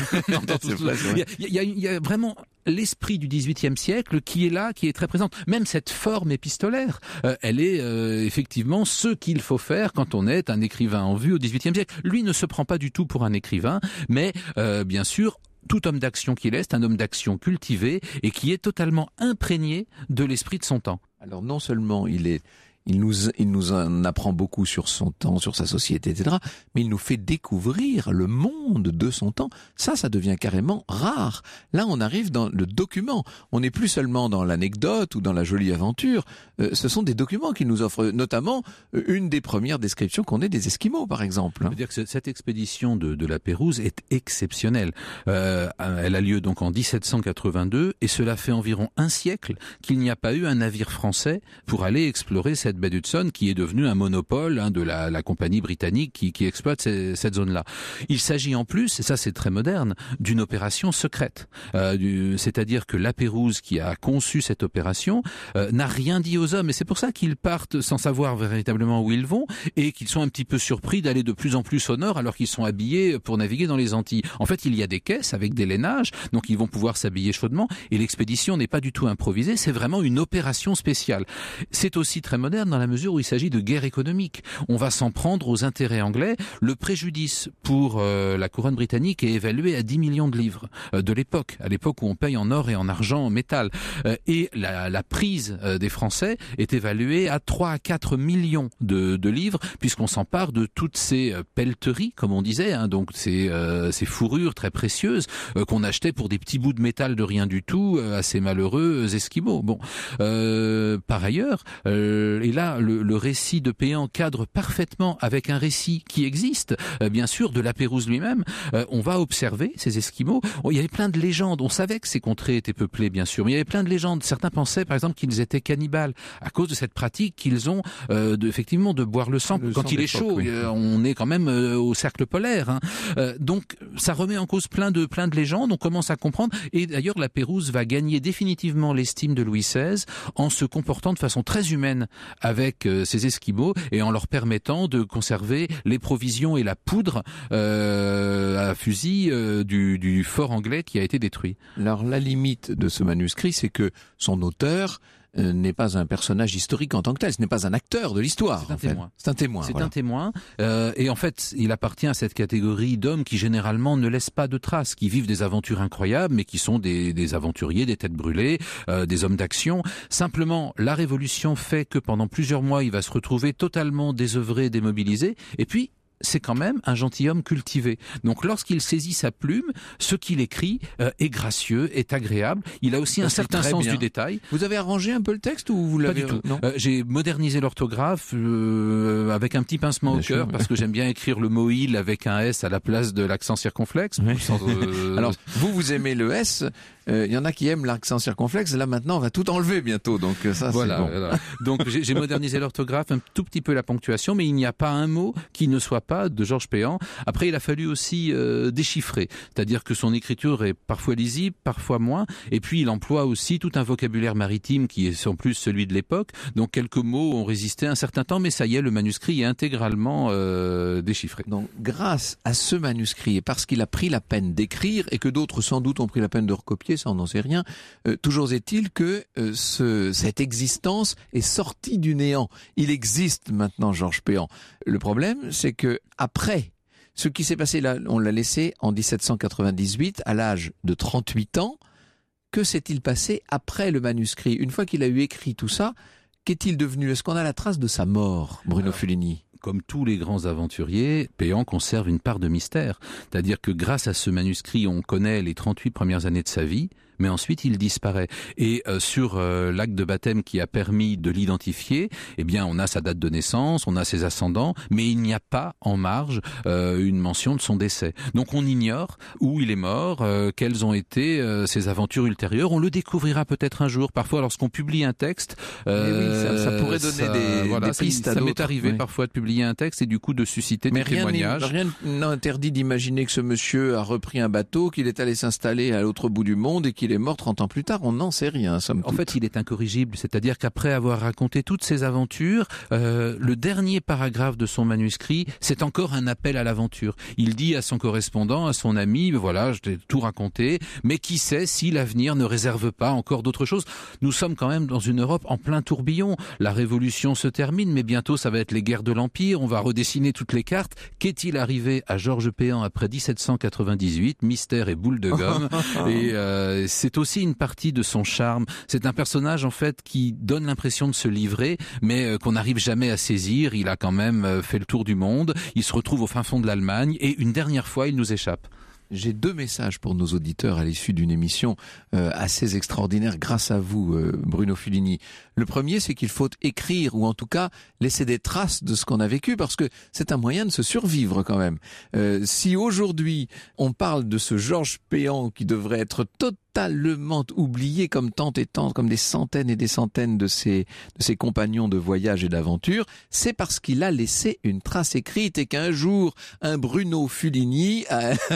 Il y a vraiment l'esprit du XVIIIe siècle qui est là, qui est très présente. Même cette forme épistolaire, elle est effectivement ce qu'il faut faire quand on est un écrivain en vue au XVIIIe siècle. Lui ne se prend pas du tout pour un écrivain, mais bien sûr, tout homme d'action qu'il est, c'est un homme d'action cultivé et qui est totalement imprégné de l'esprit de son temps. Alors non seulement il nous en apprend beaucoup sur son temps, sur sa société, etc., mais il nous fait découvrir le monde de son temps. Ça devient carrément rare. Là, on arrive dans le document. On n'est plus seulement dans l'anecdote ou dans la jolie aventure. Ce sont des documents qu'il nous offre, notamment une des premières descriptions qu'on ait des Esquimaux, par exemple. Je veux dire que cette expédition de la Pérouse est exceptionnelle. Elle a lieu donc en 1782, et cela fait environ un siècle qu'il n'y a pas eu un navire français pour aller explorer cette baie d'Hudson, qui est devenue un monopole de la compagnie britannique qui exploite cette zone-là. Il s'agit en plus, et ça c'est très moderne, d'une opération secrète. C'est-à-dire que la Pérouse, qui a conçu cette opération, n'a rien dit aux hommes, et c'est pour ça qu'ils partent sans savoir véritablement où ils vont, et qu'ils sont un petit peu surpris d'aller de plus en plus au nord alors qu'ils sont habillés pour naviguer dans les Antilles. En fait, il y a des caisses avec des lainages, donc ils vont pouvoir s'habiller chaudement, et l'expédition n'est pas du tout improvisée, c'est vraiment une opération spéciale. C'est aussi très moderne, moderne dans la mesure où il s'agit de guerre économique. On va s'en prendre aux intérêts anglais. Le préjudice pour la couronne britannique est évalué à 10 millions de livres de l'époque, à l'époque où on paye en or et en argent, en métal. Et la prise des Français est évaluée à 3 à 4 millions de livres, puisqu'on s'empare de toutes ces pelleteries, comme on disait, hein, donc ces fourrures très précieuses qu'on achetait pour des petits bouts de métal de rien du tout à ces malheureux Esquimaux. Bon, par ailleurs, et là le récit de Péan cadre parfaitement avec un récit qui existe, bien sûr, de la Pérouse lui-même. On va observer ces Esquimaux. Il y avait plein de légendes. On savait que ces contrées étaient peuplées, bien sûr, mais il y avait plein de légendes. Certains pensaient, par exemple, qu'ils étaient cannibales à cause de cette pratique qu'ils ont effectivement de boire le sang quand il est chaud. Oui. On est quand même au cercle polaire. Hein. Donc ça remet en cause plein de légendes. On commence à comprendre. Et d'ailleurs, la Pérouse va gagner définitivement l'estime de Louis XVI en se comportant de façon très humaine avec ces Esquimaux et en leur permettant de conserver les provisions et la poudre à fusil du fort anglais qui a été détruit. Alors la limite de ce manuscrit, c'est que son auteur n'est pas un personnage historique en tant que tel, ce n'est pas un acteur de l'histoire. C'est un témoin. C'est un témoin. C'est voilà. un témoin. Et en fait, il appartient à cette catégorie d'hommes qui généralement ne laissent pas de traces, qui vivent des aventures incroyables, mais qui sont des aventuriers, des têtes brûlées, des hommes d'action. Simplement, la Révolution fait que pendant plusieurs mois, il va se retrouver totalement désœuvré, démobilisé. Et puis, c'est quand même un gentilhomme cultivé. Donc lorsqu'il saisit sa plume, ce qu'il écrit est gracieux, est agréable. Il a aussi un certain sens du détail. Vous avez arrangé un peu le texte ou vous l'avez... Pas du tout. Non. J'ai modernisé l'orthographe avec un petit pincement au cœur parce que j'aime bien écrire le mot « il » avec un S à la place de l'accent circonflexe. Oui. Alors, vous aimez le S, il y en a qui aiment l'accent circonflexe. Là, maintenant, on va tout enlever bientôt. Donc ça, voilà, c'est bon. Voilà. Donc j'ai modernisé l'orthographe, un tout petit peu la ponctuation, mais il n'y a pas un mot qui ne soit pas de Georges Péan. Après, il a fallu aussi déchiffrer, c'est-à-dire que son écriture est parfois lisible, parfois moins, et puis il emploie aussi tout un vocabulaire maritime qui est en plus celui de l'époque, donc quelques mots ont résisté un certain temps, mais ça y est, le manuscrit est intégralement déchiffré. Donc grâce à ce manuscrit, et parce qu'il a pris la peine d'écrire, et que d'autres sans doute ont pris la peine de recopier, ça on n'en sait rien, toujours est-il que cette existence est sortie du néant. Il existe maintenant Georges Péan. Le problème, c'est que après ce qui s'est passé là, on l'a laissé en 1798 à l'âge de 38 ans. Que s'est-il passé après le manuscrit? Une fois qu'il a eu écrit tout ça, qu'est-il devenu? Est-ce qu'on a la trace de sa mort, Bruno Fulini? Comme tous les grands aventuriers, Péan conserve une part de mystère. C'est-à-dire que grâce à ce manuscrit, on connaît les 38 premières années de sa vie, mais ensuite il disparaît. Et sur l'acte de baptême qui a permis de l'identifier, eh bien on a sa date de naissance, on a ses ascendants, mais il n'y a pas en marge une mention de son décès. Donc on ignore où il est mort, quelles ont été ses aventures ultérieures. On le découvrira peut-être un jour. Parfois, lorsqu'on publie un texte, oui, ça pourrait donner des pistes à d'autres. Ça m'est arrivé parfois de publier un texte et du coup de susciter des témoignages. Rien n'interdit d'imaginer que ce monsieur a repris un bateau, qu'il est allé s'installer à l'autre bout du monde et qu'il est mort 30 ans plus tard. On n'en sait rien. En fait, il est incorrigible. C'est-à-dire qu'après avoir raconté toutes ses aventures, le dernier paragraphe de son manuscrit, c'est encore un appel à l'aventure. Il dit à son correspondant, à son ami, voilà, je t'ai tout raconté, mais qui sait si l'avenir ne réserve pas encore d'autres choses. Nous sommes quand même dans une Europe en plein tourbillon. La Révolution se termine, mais bientôt ça va être les guerres de l'Empire. On va redessiner toutes les cartes. Qu'est-il arrivé à Georges Péan après 1798? Mystère et boule de gomme. Et c'est aussi une partie de son charme. C'est un personnage en fait qui donne l'impression de se livrer, mais qu'on n'arrive jamais à saisir. Il a quand même fait le tour du monde. Il se retrouve au fin fond de l'Allemagne et une dernière fois, il nous échappe. J'ai 2 messages pour nos auditeurs à l'issue d'une émission assez extraordinaire grâce à vous, Bruno Fulini. Le premier, c'est qu'il faut écrire ou en tout cas laisser des traces de ce qu'on a vécu parce que c'est un moyen de se survivre quand même. Si aujourd'hui on parle de ce Georges Péan qui devrait être totalement oublié comme tant et tant, comme des centaines et des centaines de ses compagnons de voyage et d'aventure, c'est parce qu'il a laissé une trace écrite et qu'un jour un Bruno Fulini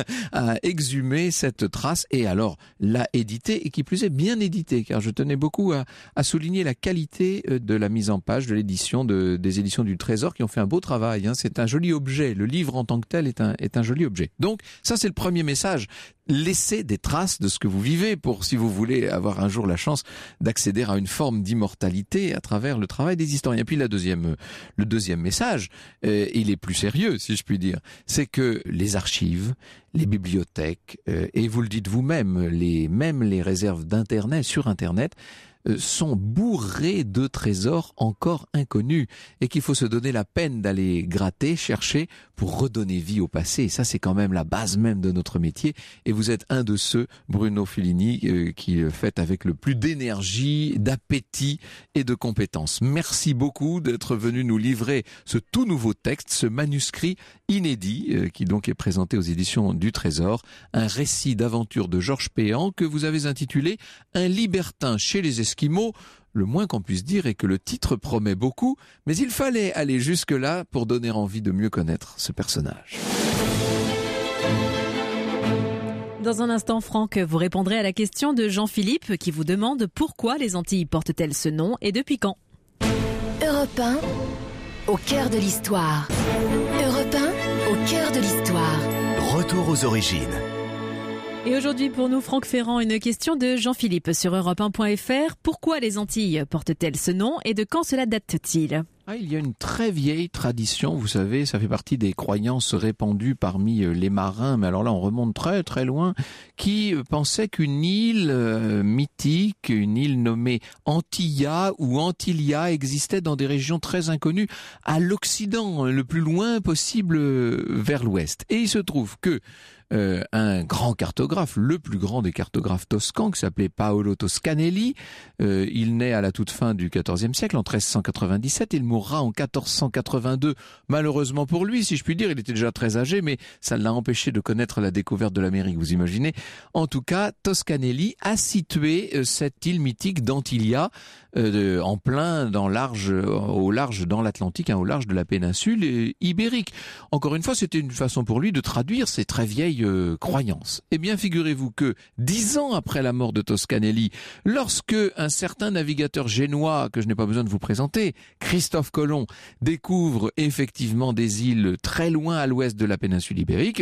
a exhumé cette trace et alors l'a édité et qui plus est bien édité, car je tenais beaucoup à souligner la qualité de la mise en page de l'édition des éditions du Trésor qui ont fait un beau travail. Hein. C'est un joli objet. Le livre en tant que tel est un joli objet. Donc ça c'est le premier message. laissez des traces de ce que vous vivez pour, si vous voulez avoir un jour la chance d'accéder à une forme d'immortalité à travers le travail des historiens. Puis le deuxième message, il est plus sérieux, si je puis dire, c'est que les archives, les bibliothèques, et vous le dites vous-même, même les réserves d'Internet, sur Internet, sont bourrés de trésors encore inconnus et qu'il faut se donner la peine d'aller gratter, chercher pour redonner vie au passé. Et ça, c'est quand même la base même de notre métier. Et vous êtes un de ceux, Bruno Filini, qui le fait avec le plus d'énergie, d'appétit et de compétences. Merci beaucoup d'être venu nous livrer ce tout nouveau texte, ce manuscrit inédit, qui donc est présenté aux éditions du Trésor, un récit d'aventure de Georges Péan que vous avez intitulé « Un libertin chez les Esquimaux ». Le moins qu'on puisse dire est que le titre promet beaucoup, mais il fallait aller jusque-là pour donner envie de mieux connaître ce personnage. Dans un instant, Franck, vous répondrez à la question de Jean-Philippe qui vous demande pourquoi les Antilles portent-elles ce nom et depuis quand. Europe 1, au cœur de l'histoire. Europe 1, au cœur de l'histoire. Retour aux origines. Et aujourd'hui, pour nous, Franck Ferrand, une question de Jean-Philippe sur europe1.fr. Pourquoi les Antilles portent-elles ce nom et de quand cela date-t-il ? Il y a une très vieille tradition, vous savez, ça fait partie des croyances répandues parmi les marins, mais alors là on remonte très très loin, qui pensaient qu'une île mythique, une île nommée Antilla ou Antilia existait dans des régions très inconnues à l'Occident, le plus loin possible vers l'ouest. Et il se trouve que un grand cartographe, le plus grand des cartographes toscans, qui s'appelait Paolo Toscanelli. Il naît à la toute fin du XIVe siècle, en 1397. Il mourra en 1482. Malheureusement pour lui, si je puis dire, il était déjà très âgé, mais ça ne l'a empêché de connaître la découverte de l'Amérique, vous imaginez. En tout cas, Toscanelli a situé cette île mythique d'Antilia, en plein au large dans l'Atlantique, au large de la péninsule ibérique. Encore une fois, c'était une façon pour lui de traduire ces très vieilles croyances. Eh bien, figurez-vous que 10 ans après la mort de Toscanelli, lorsque un certain navigateur génois, que je n'ai pas besoin de vous présenter, Christophe Colomb, découvre effectivement des îles très loin à l'ouest de la péninsule ibérique,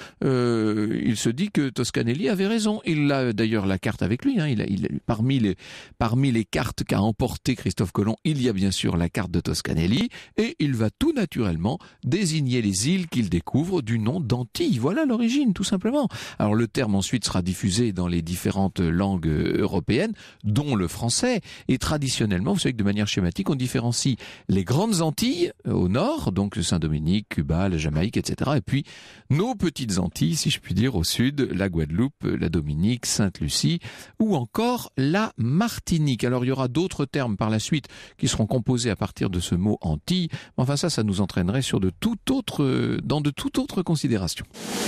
il se dit que Toscanelli avait raison. Il a d'ailleurs la carte avec lui. Parmi les cartes qu'a emporté Christophe Colomb, il y a bien sûr la carte de Toscanelli, et il va tout naturellement désigner les îles qu'il découvre du nom d'Antilles. Voilà l'origine, tout simplement. Alors le terme ensuite sera diffusé dans les différentes langues européennes, dont le français, et traditionnellement, vous savez que de manière schématique, on différencie les grandes Antilles au nord, donc Saint-Dominique, Cuba, la Jamaïque, etc., et puis nos petites Antilles, si je puis dire, au sud, la Guadeloupe, la Dominique, Sainte-Lucie, ou encore la Martinique. Alors il y aura d'autres termes par la suite qui seront composés à partir de ce mot Antilles, mais enfin ça nous entraînerait dans de toute autre considération.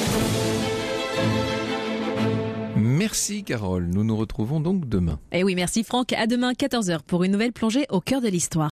Merci Carole, nous nous retrouvons donc demain. Et oui, merci Franck, à demain 14h pour une nouvelle plongée au cœur de l'histoire.